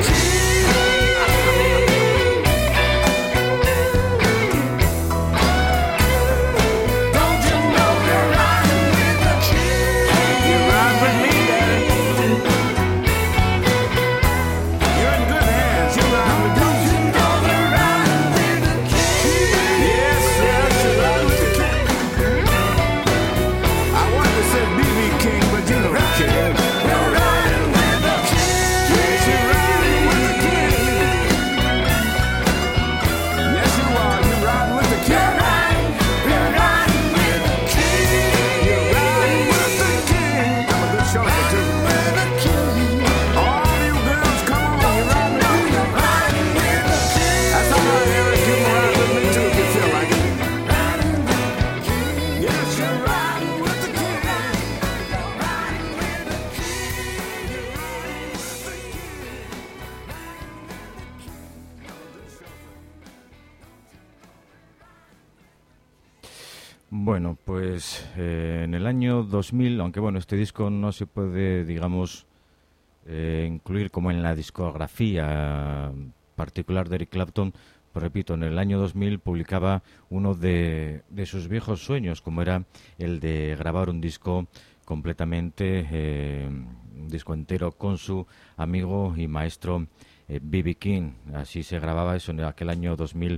S2: Bueno, pues eh, en el año dos mil, aunque bueno, este disco no se puede, digamos, eh, incluir como en la discografía particular de Eric Clapton, pues repito, en el año dos mil publicaba uno de, de sus viejos sueños, como era el de grabar un disco completamente, eh, un disco entero con su amigo y maestro eh, B B King. Así se grababa eso en aquel año dos mil.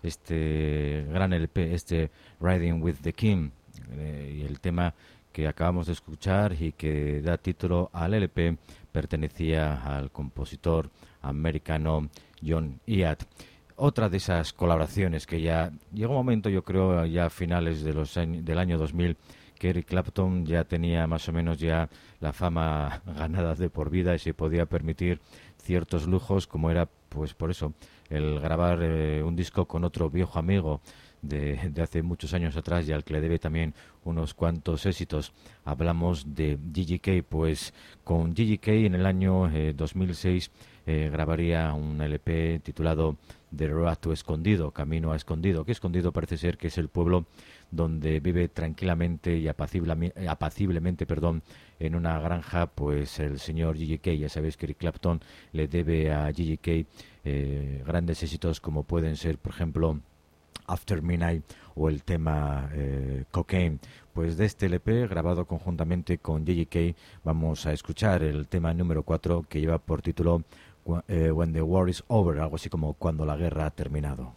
S2: Este gran L P, este Riding with the King, eh, y el tema que acabamos de escuchar y que da título al L P pertenecía al compositor americano John Iad. Otra de esas colaboraciones que ya llegó un momento, yo creo, ya a finales de los años, del año dos mil, que Eric Clapton ya tenía más o menos ya la fama ganada de por vida y se podía permitir ciertos lujos, como era, pues por eso, el grabar eh, un disco con otro viejo amigo de, de hace muchos años atrás y al que le debe también unos cuantos éxitos. Hablamos de G G K, pues con G G K en el año eh, dos mil seis eh, grabaría un L P titulado The Road to Escondido, Camino a Escondido, que Escondido parece ser que es el pueblo donde vive tranquilamente y apaciblemente, apaciblemente perdón, en una granja, pues el señor G G K. Ya sabéis que Eric Clapton le debe a G G K eh, grandes éxitos como pueden ser, por ejemplo, After Midnight o el tema eh, Cocaine. Pues de este L P, grabado conjuntamente con G G K, vamos a escuchar el tema número cuatro, que lleva por título eh, When the War is Over, algo así como Cuando la guerra ha terminado.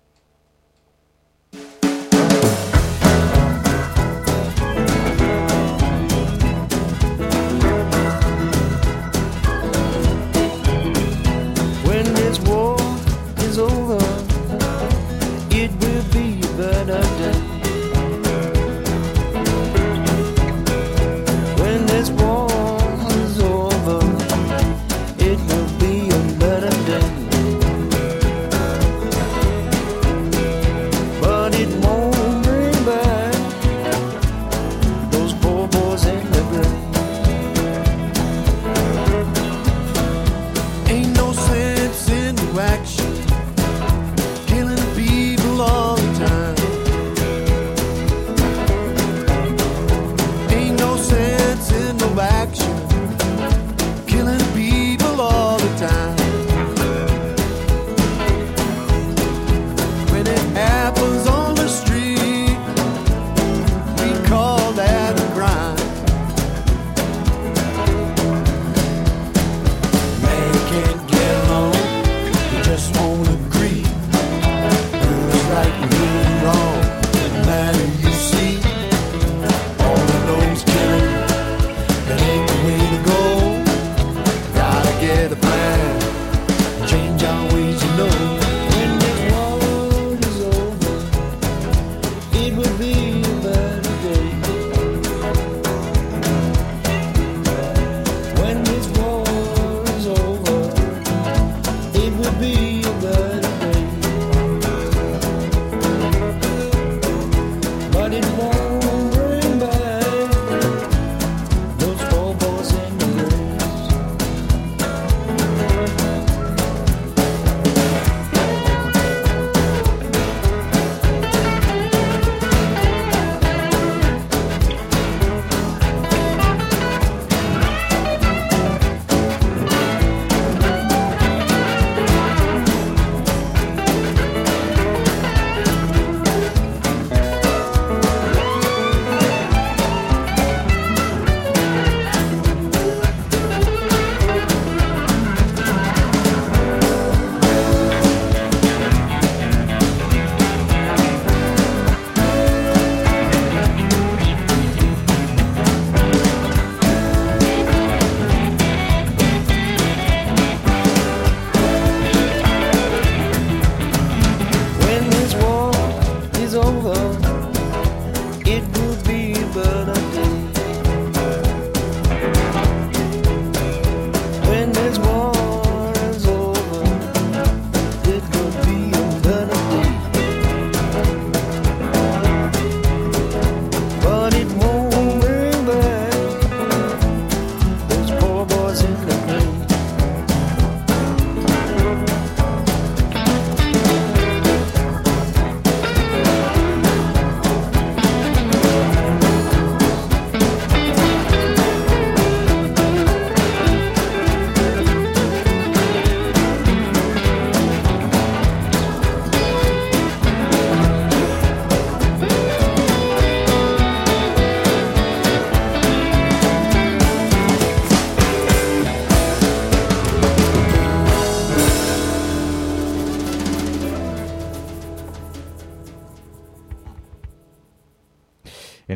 S5: When this war is over, it will be a better day. When this war is over, it will be a better day.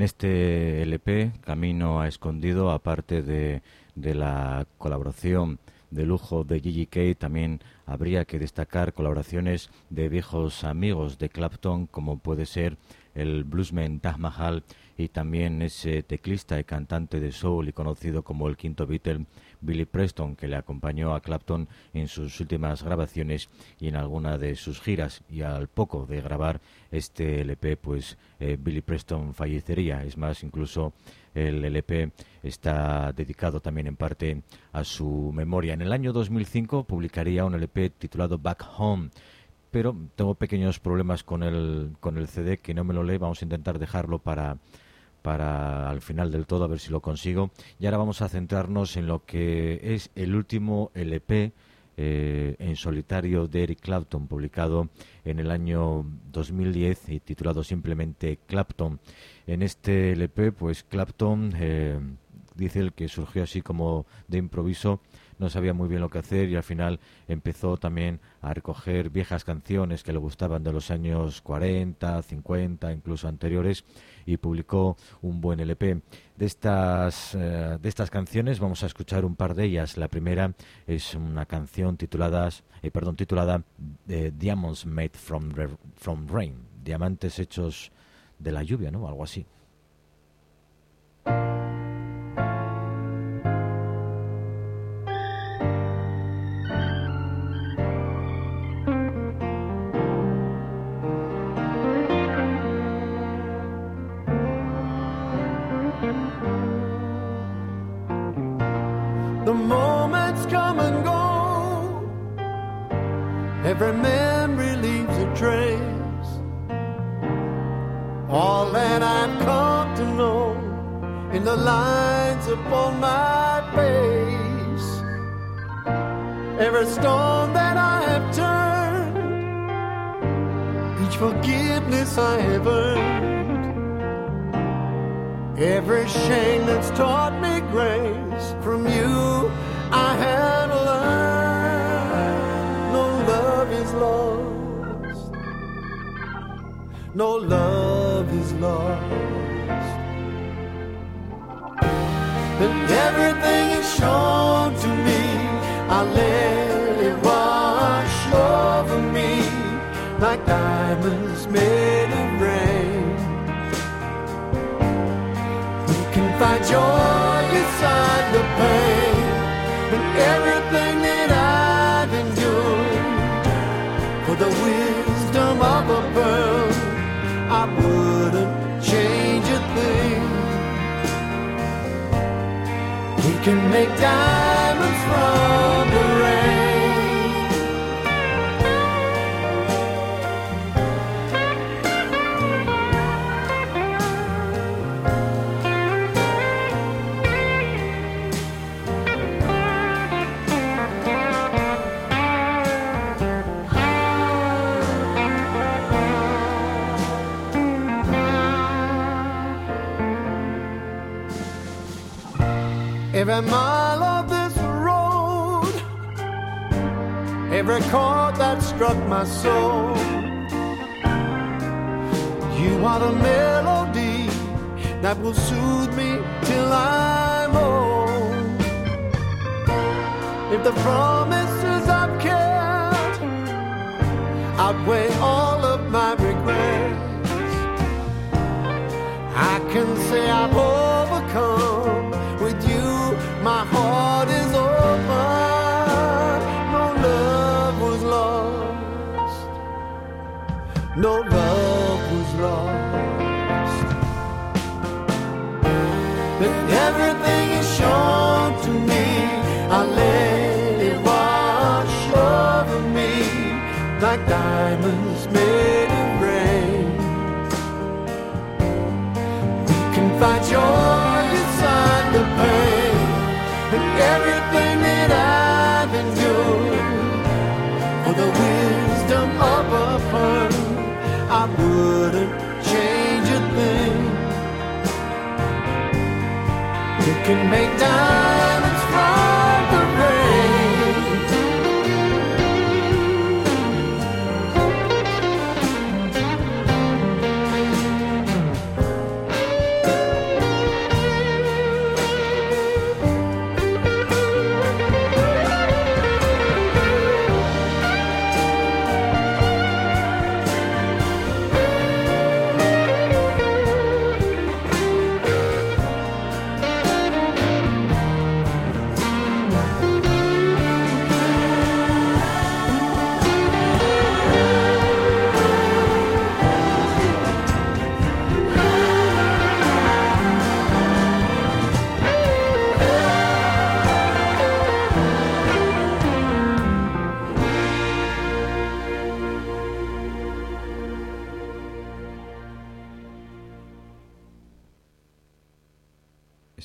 S2: este L P, Camino a Escondido, aparte de, de la colaboración de lujo de Gigi Kay, también habría que destacar colaboraciones de viejos amigos de Clapton, como puede ser el bluesman Taj Mahal y también ese teclista y cantante de soul y conocido como el quinto Beatle, Billy Preston, que le acompañó a Clapton en sus últimas grabaciones y en alguna de sus giras. Y al poco de grabar este L P, pues eh, Billy Preston fallecería. Es más, incluso el L P está dedicado también en parte a su memoria. En el año dos mil cinco publicaría un L P titulado Back Home, pero tengo pequeños problemas con el, con el C D, que no me lo lee. Vamos a intentar dejarlo para... para al final del todo, a ver si lo consigo. Y ahora vamos a centrarnos en lo que es el último L P eh, en solitario de Eric Clapton, publicado en el año dos mil diez y titulado simplemente Clapton. En este L P, pues Clapton eh, dice el que surgió así como de improviso, no sabía muy bien lo que hacer y al final empezó también a recoger viejas canciones que le gustaban de los años cuarenta, cincuenta, incluso anteriores, y publicó un buen L P. De estas, eh, de estas canciones vamos a escuchar un par de ellas. La primera es una canción titulada, eh, perdón, titulada eh, Diamonds Made from, from Rain, diamantes hechos de la lluvia, ¿no? Algo así.
S1: The moments come and go, every memory leaves a trace. All that I've come to know in the lines upon my face. Every stone that I have turned, each forgiveness I have earned. Every shame that's taught me grace, from you I have learned. No love is lost, no love is lost. But everything is shown to me, I let it wash over me like diamonds made of rain. Find joy beside the pain, and everything that I've endured. For the wisdom of a pearl, I wouldn't change a thing. We can make diamonds from the rain. Every mile of this road, every chord that struck my soul, you are the melody that will soothe me till I'm old. If the promises I've kept outweigh all of my regrets, I can say I've overcome. With you, my heart is open. No love was lost, no love was lost. But everything is shown to me, I let it wash over me like diamonds made of rain. We can find joy beside the pain, and everything that I've endured. For the wisdom of a pearl, I wouldn't change a thing. You can make diamonds from the rain.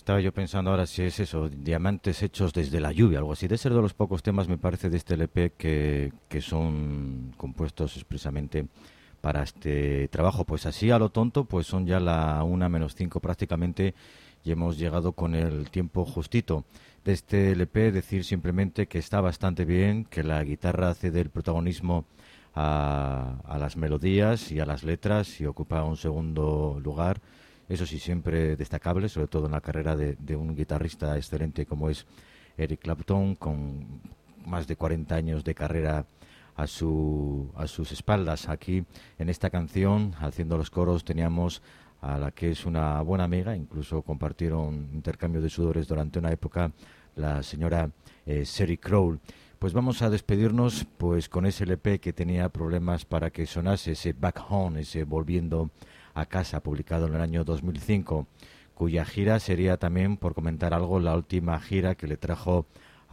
S2: Estaba yo pensando ahora si es eso, diamantes hechos desde la lluvia, algo así. De ser de los pocos temas, me parece, de este L P que, que son compuestos expresamente para este trabajo. Pues así a lo tonto, pues son ya la una menos cinco prácticamente y hemos llegado con el tiempo justito. De este L P decir simplemente que está bastante bien, que la guitarra cede el protagonismo a, a las melodías y a las letras y ocupa un segundo lugar. Eso sí, siempre destacable, sobre todo en la carrera de, de un guitarrista excelente como es Eric Clapton, con más de cuarenta años de carrera a, su, a sus espaldas. Aquí, en esta canción, haciendo los coros, teníamos a la que es una buena amiga, incluso compartieron intercambio de sudores durante una época, la señora eh, Sheryl Crow. Pues vamos a despedirnos pues con ese L P que tenía problemas para que sonase, ese Back Home, ese Volviendo a Casa, publicado en el año dos mil cinco, cuya gira sería también, por comentar algo, la última gira que le trajo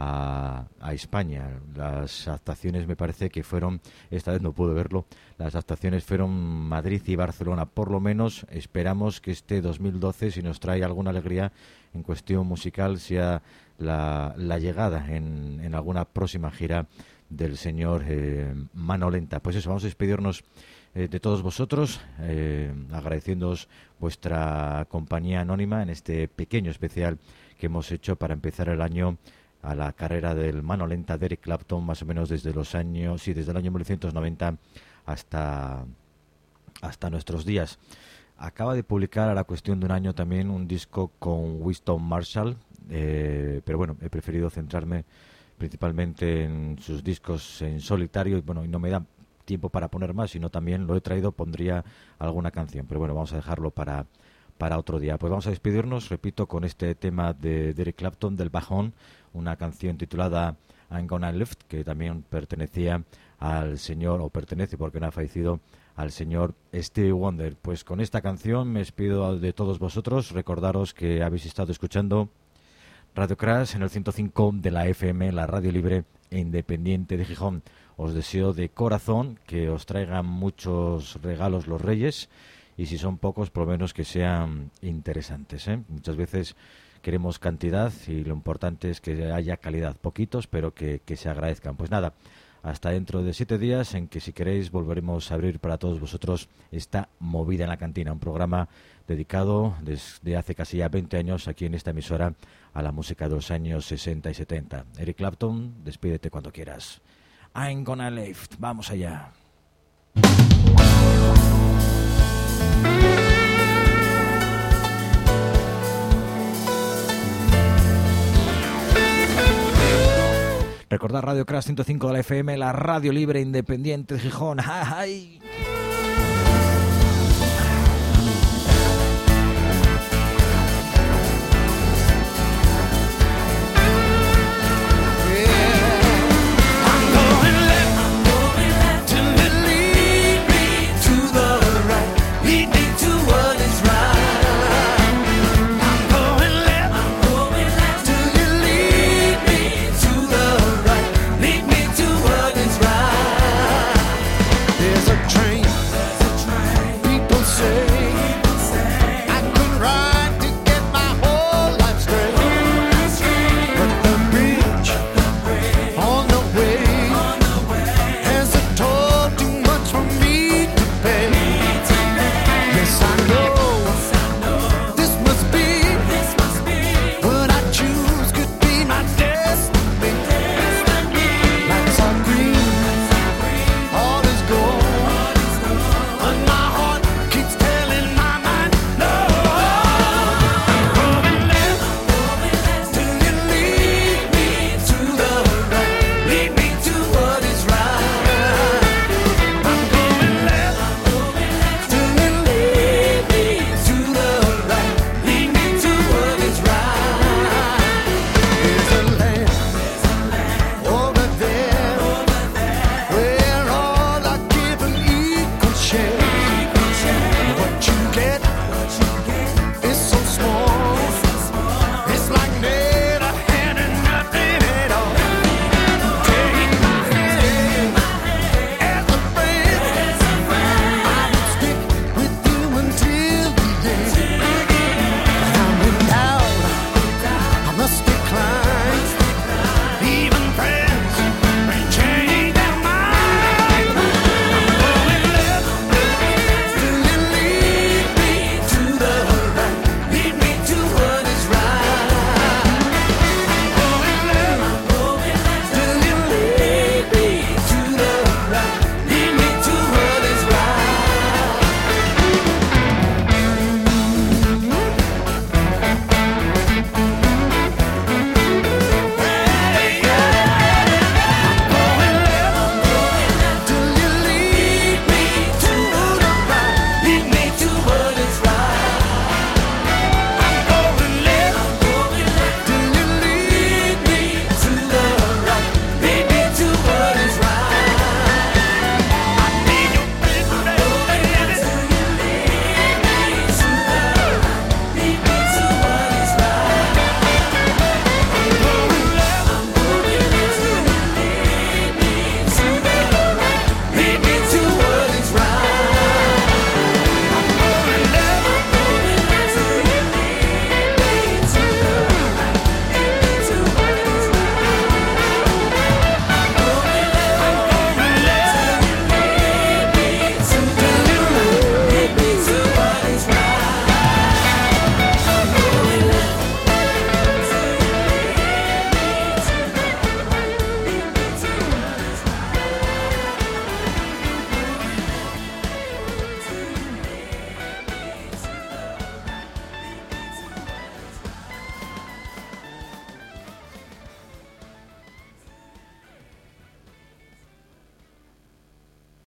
S2: a, a España. Las actuaciones me parece que fueron, esta vez no pude verlo, las actuaciones fueron Madrid y Barcelona. Por lo menos esperamos que este dos mil doce, si nos trae alguna alegría en cuestión musical, sea la, la llegada en, en alguna próxima gira del señor eh, Mano Lenta. Pues eso, vamos a despedirnos eh, de todos vosotros, eh, agradeciéndoos vuestra compañía anónima en este pequeño especial que hemos hecho para empezar el año a la carrera del Mano Lenta de Eric Clapton, más o menos desde los años, sí, desde el año mil novecientos noventa hasta, hasta nuestros días. Acaba de publicar a la cuestión de un año también un disco con Winston Marshall, eh, pero bueno, he preferido centrarme principalmente en sus discos en solitario y bueno, y no me da tiempo para poner más, sino también lo he traído, pondría alguna canción, pero bueno, vamos a dejarlo para, para otro día. Pues vamos a despedirnos, repito, con este tema de, de Eric Clapton, del bajón, una canción titulada I'm Gonna Lift, que también pertenecía al señor, o pertenece porque no ha fallecido, al señor Stevie Wonder. Pues con esta canción me despido de todos vosotros, recordaros que habéis estado escuchando Radio Crash en el ciento cinco de la F M, la radio libre e independiente de Gijón. Os deseo de corazón que os traigan muchos regalos los Reyes y si son pocos, por lo menos que sean interesantes, ¿eh? Muchas veces queremos cantidad y lo importante es que haya calidad, poquitos, pero que, que se agradezcan. Pues nada, hasta dentro de siete días en que si queréis volveremos a abrir para todos vosotros esta Movida en la Cantina, un programa dedicado desde hace casi ya veinte años aquí en esta emisora a la música de los años sesenta y setenta. Eric Clapton, despídete cuando quieras. I'm Gonna Lift, vamos allá. Recordad Radio Crash ciento cinco de la F M, la radio libre independiente de Gijón. ¡Ay!